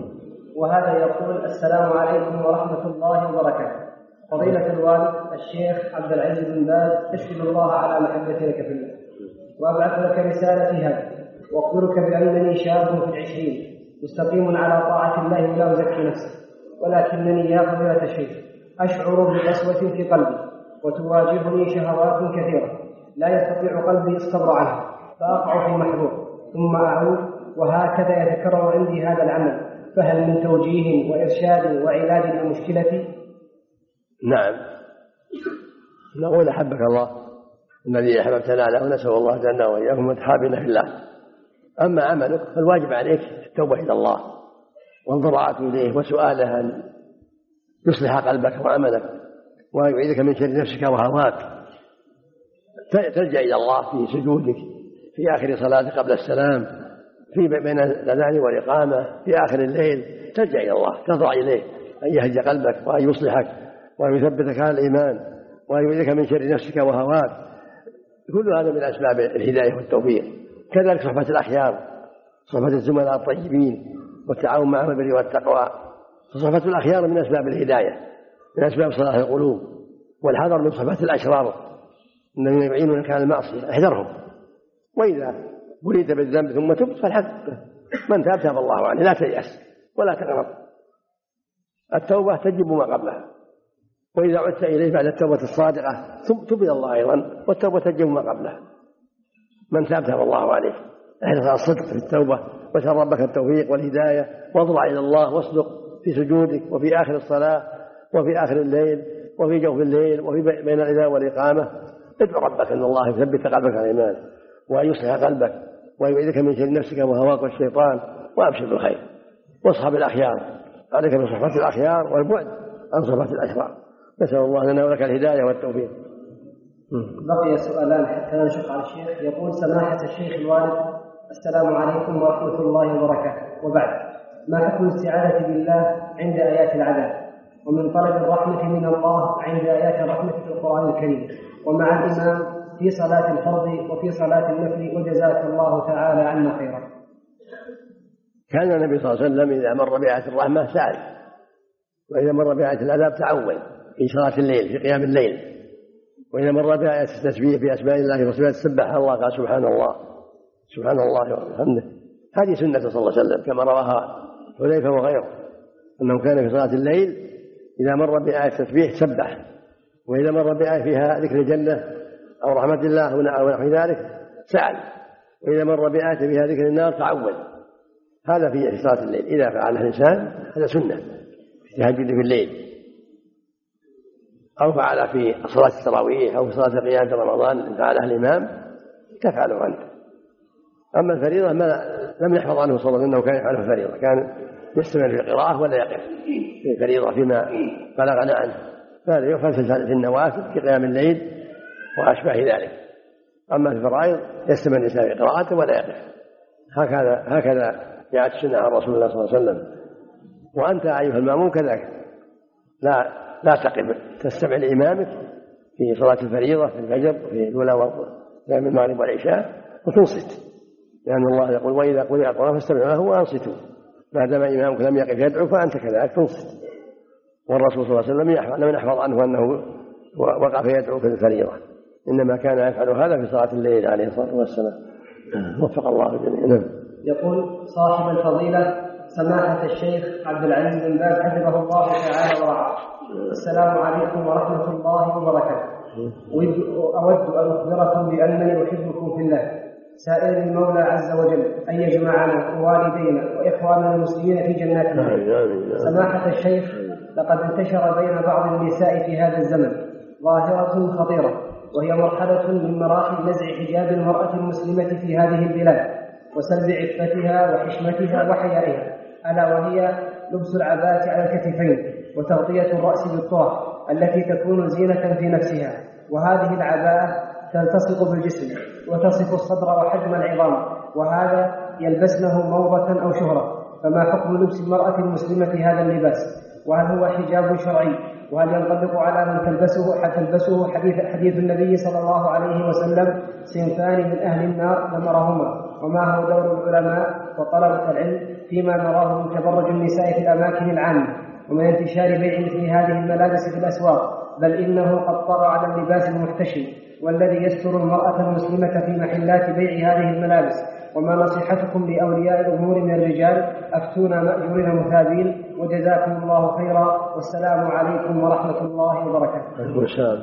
وهذا يقول: السلام عليكم ورحمة الله وبركاته. فضيلة الوالد الشيخ عبد العزيز بن باز، أشهد الله على محبتي لك في الله، وأبعث لك رسالتي هذه، وأخبرك بأنني شاب في 20 مستقيم على طاعة الله ولا أزكي نفسي، ولكنني يا فضيلة الشيخ أشعر بقسوة في قلبي وتواجهني شهوات كثيرة لا يستطيع قلبي الصبر عنها، فأقع في محظور ثم أعود، وهكذا يتكرر عندي هذا العمل، فهل من توجيه وإرشاد وعلاج لمشكلتي؟ نعم، نقول أحبك الله الذي أحببتنا له، نسأل الله جل وإياكم متحابين في الله. أما عملك فالواجب عليك التوبة إلى الله والضراعة إليه وسؤاله أن يصلح قلبك وعملك ويعيذك من شر نفسك وهواك. تلجأ إلى الله في سجودك، في آخر صلاتك قبل السلام، في بين الأذان والإقامة، في آخر الليل تلجأ إلى الله، تضرع إليه أن يهدي قلبك وأن يصلحك وأن يثبتك على الإيمان وأن يعيذك من شر نفسك وهواك. كل هذا من أسباب الهداية والتوفيق. كذلك صحبة الأخيار، صحبة الزملاء الطيبين والتعاون معهم بالبر والتقوى. فصحبة الأخيار من أسباب الهداية، من أسباب صلاح القلوب. والحذر من صحبة الأشرار الذين يعينونك على المعصية، احذرهم. وإذا بليت بالذنب ثم تبت فالحق من تاب تاب الله عنه، لا تيأس ولا تقنط. التوبة تجب ما قبلها، وإذا عدت إليه بعد التوبة الصادقة تب إلى الله أيضا، والتوبة تجب ما قبلها. من تاب تاب الله عليه. احرص على الصدق في التوبة وسأل ربك التوفيق والهداية، واضرع إلى الله واصدق في سجودك وفي آخر الصلاة وفي آخر الليل وفي جوف الليل وفي بين الأذان والإقامة. ادعو ربك أن الله يثبت قلبك على الإيمان وأن يصلح قلبك ويعيذك من شر نفسك وهواك والشيطان، وأبشر بالخير. واصحب الأخيار، عليك بصحبة الأخيار والبعد عن صحبة الأشرار. نسأل الله لنا ولك الهداية والتوفيق. بقي سؤالان حتى نشق على الشيخ. يقول سماحة الشيخ الوالد: السلام عليكم ورحمة الله وبركاته، وبعد، ما حكم الاستعاذة بالله عند آيات العذاب، ومن طلب الرحمة من الله عند آيات الرحمة في القرآن الكريم، ومع الإمام في صلاة الفرض وفي صلاة النفل، وجزاك الله تعالى عنا خيرا؟ كان النبي صلى الله عليه وسلم إذا مر بآية الرحمة سأل، وإذا مر بآية العذاب تعول في صلاة الليل في قيام الليل، وإذا مر بآية التسبيح في أسماء الله وصفاته سبح الله قال سبحان الله سبحان الله وبحمده. هذه سنة صلى الله عليه وسلم كما رواها حذيفة وغيره، أنه كان في صلاة الليل إذا مر بآية التسبيح سبح، وإذا مر بآية فيها ذكر الجنة أو رحمة الله أو نحو ذلك سأل، وإذا مر بآية فيها ذكر النار تعود. هذا في صلاة الليل إذا فعله الإنسان هذا سنة في التهجد في الليل، أو فعل في صلاة التراويح أو في صلاة القيام في رمضان إن فعلها الإمام تفعله أنت. أما الفريضة لم يحفظ عنه صلى الله عليه وسلم أنه كان يفعله الفريضة، كان يستمر في القراءة ولا يقف في الفريضة فيما بلغنا عنه. فهذا يفعل في النوافل في قيام الليل وأشبه ذلك. أما في الفرائض يستمر الإنسان في قراءته ولا يقف. هكذا جاءت السنة عن رسول الله صلى الله عليه وسلم. وأنت أيها المأموم كذلك لا تقف، تستمع لإمامك في صلاة الفريضة في الفجر في الأولى وقيام المغرب والعشاء وتنصت، لأن الله يقول وإذا قرئ القرآن فاستمعوا له وأنصتوا. بعدما إمامك لم يقف يدعو فأنت كذلك تنصت. والرسول صلى الله عليه وسلم لم يحفظ عنه أنه وقف يدعو في الفريضة، إنما كان يفعل هذا في صلاة الليل عليه الصلاة والسلام. وفق الله الجميع. يقول صاحب الفضيلة سماحة الشيخ عبد العزيز بن باز حفظه الله تعالى ورعاه: السلام عليكم ورحمة الله وبركاته. أود أن أخبركم بأنني أحبكم في الله، سائل المولى عز وجل أن يجمعنا ووالدينا وإخواننا المسلمين في جنات النعيم. سماحة الشيخ، لقد انتشر بين بعض النساء في هذا الزمن ظاهرة خطيرة، وهي مرحلة من مراحل نزع حجاب المرأة المسلمة في هذه البلاد وسلب عفتها وحشمتها وحيائها، ألا وهي لبس العباءة على الكتفين وتغطية الرأس بالطرح التي تكون زينة في نفسها. وهذه العباءة تلتصق بالجسم وتصف الصدر وحجم العظام، وهذا يلبسنه موضة أو شهرة. فما حكم لبس المرأة المسلمة هذا اللباس؟ وهل هو حجاب شرعي؟ وهل ينطبق على من تلبسه حديث النبي صلى الله عليه وسلم: صنفان من أهل النار نمرهما؟ وما هو دور العلماء وطلبة العلم فيما نراه من تبرج النساء في الأماكن العامة ومن انتشار بيع مثل هذه الملابس في الأسواق؟ بل إنه قد طغى على اللباس المحتشم والذي يستر المرأة المسلمة في محلات بيع هذه الملابس. وما نصيحتكم لأولياء الأمور من الرجال؟ أفتونا مأجورين مثابين، وجزاكم الله خيرا، والسلام عليكم ورحمة الله وبركاته.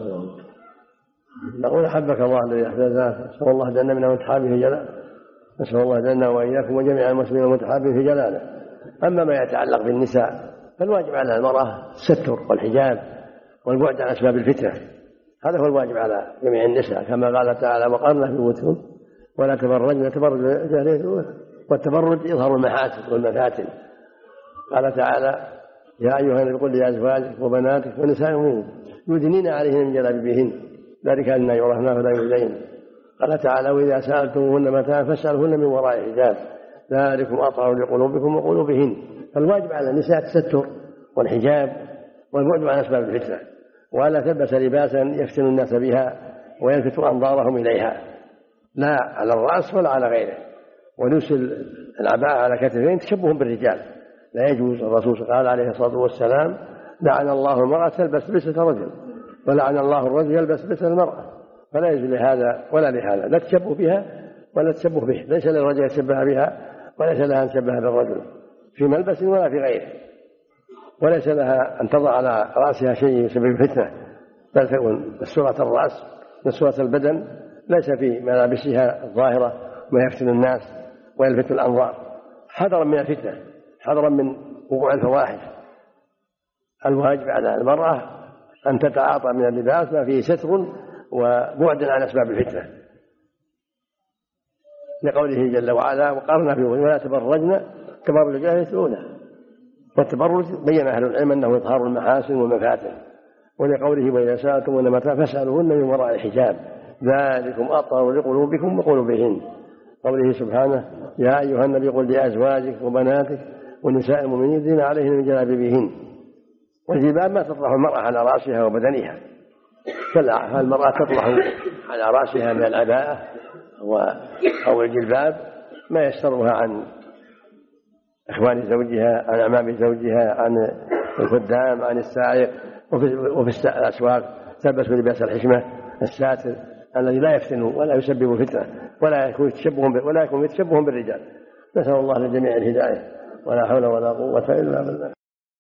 نقول أحبك الله الذي أحببنا، نسأل الله جعلنا من المتحابين في جلاله، نسأل الله جعلنا وإياكم وجميع المسلمين المتحابين في جلاله. أما ما يتعلق بالنساء فالواجب على المرأة الستر والحجاب والبعد عن أسباب الفتنة، هذا هو الواجب على جميع النساء، كما قال تعالى وقرن في بيوتكن ولا تبرجن تبرج الجاهلية الأولى، والتبرج يظهر المحاسن والمفاتن. قال تعالى يا أيها النبي قل لأزواجك وبناتك ونساء المؤمنين يدنين عليهن من جلابيبهن ذلك أن يعرفن فلا يؤذين. قال تعالى وإذا سألتموهن متاعا فاسألوهن من وراء حجاب ذلكم أطهر لقلوبكم وقلوبهن. فالواجب على النساء التستر والحجاب والبعد عن أسباب الفتنة، ولا تلبس لباسا يفتن الناس بها ويلفت أنظارهم إليها، لا على الرأس ولا على غيره. ولبس العباءة على كتفين تشبههم بالرجال لا يجوز. الرسول قال عليه الصلاة والسلام لعن الله المرأة تلبس لبسة رجل ولعن الله الرجل يلبس لبسة المرأة، فلا يجوز لهذا ولا لهذا، لا تشبه بها ولا تشبه به. ليس للرجل يشبه بها وليس لها أن تشبه بالرجل في ملبس ولا في غيره، وليس لها أن تضع على رأسها شيء يسبب الفتنة، بل تكون مسورة الرأس مسورة البدن، ليس في ملابسها الظاهرة ما يفتن الناس ويلفت الأنظار، حذرا من الفتنة، حذرا من وقوع الفواحش. الواجب على المرأة أن تتعاطى من اللباس ما فيه ستر وبعد عن أسباب الفتنة، لقوله جل وعلا وقرنا في ولا تبرجن تبرج الجاهلية الأولى. والتبرج بين أهل العلم أنه إظهار المحاسن والمفاتن، ولقوله وإذا سألتموهن متاعا فاسألوهن من وراء الحجاب ذلكم أطهر لقلوبكم وقلوبهن. قوله سبحانه يا أيها النبي قل لأزواجك وبناتك ونساء المؤمنين يدنين عليهن من جلابيبهن. والجلباب ما تطرح المرأة على رأسها وبدنها، فالمرأة تطرح على رأسها من العباءة أو الجلباب ما يسترها عن إخوان زوجها، عن أمام زوجها، عن الخدام، عن السائق. وفي الأسواق تلبس لباس الحشمة الساتر الذي لا يفتن ولا يسبب فتنة ولا يكون يتشبههم بالرجال. نسأل الله للجميع الهداية ولا حول ولا قوة إلا بالله.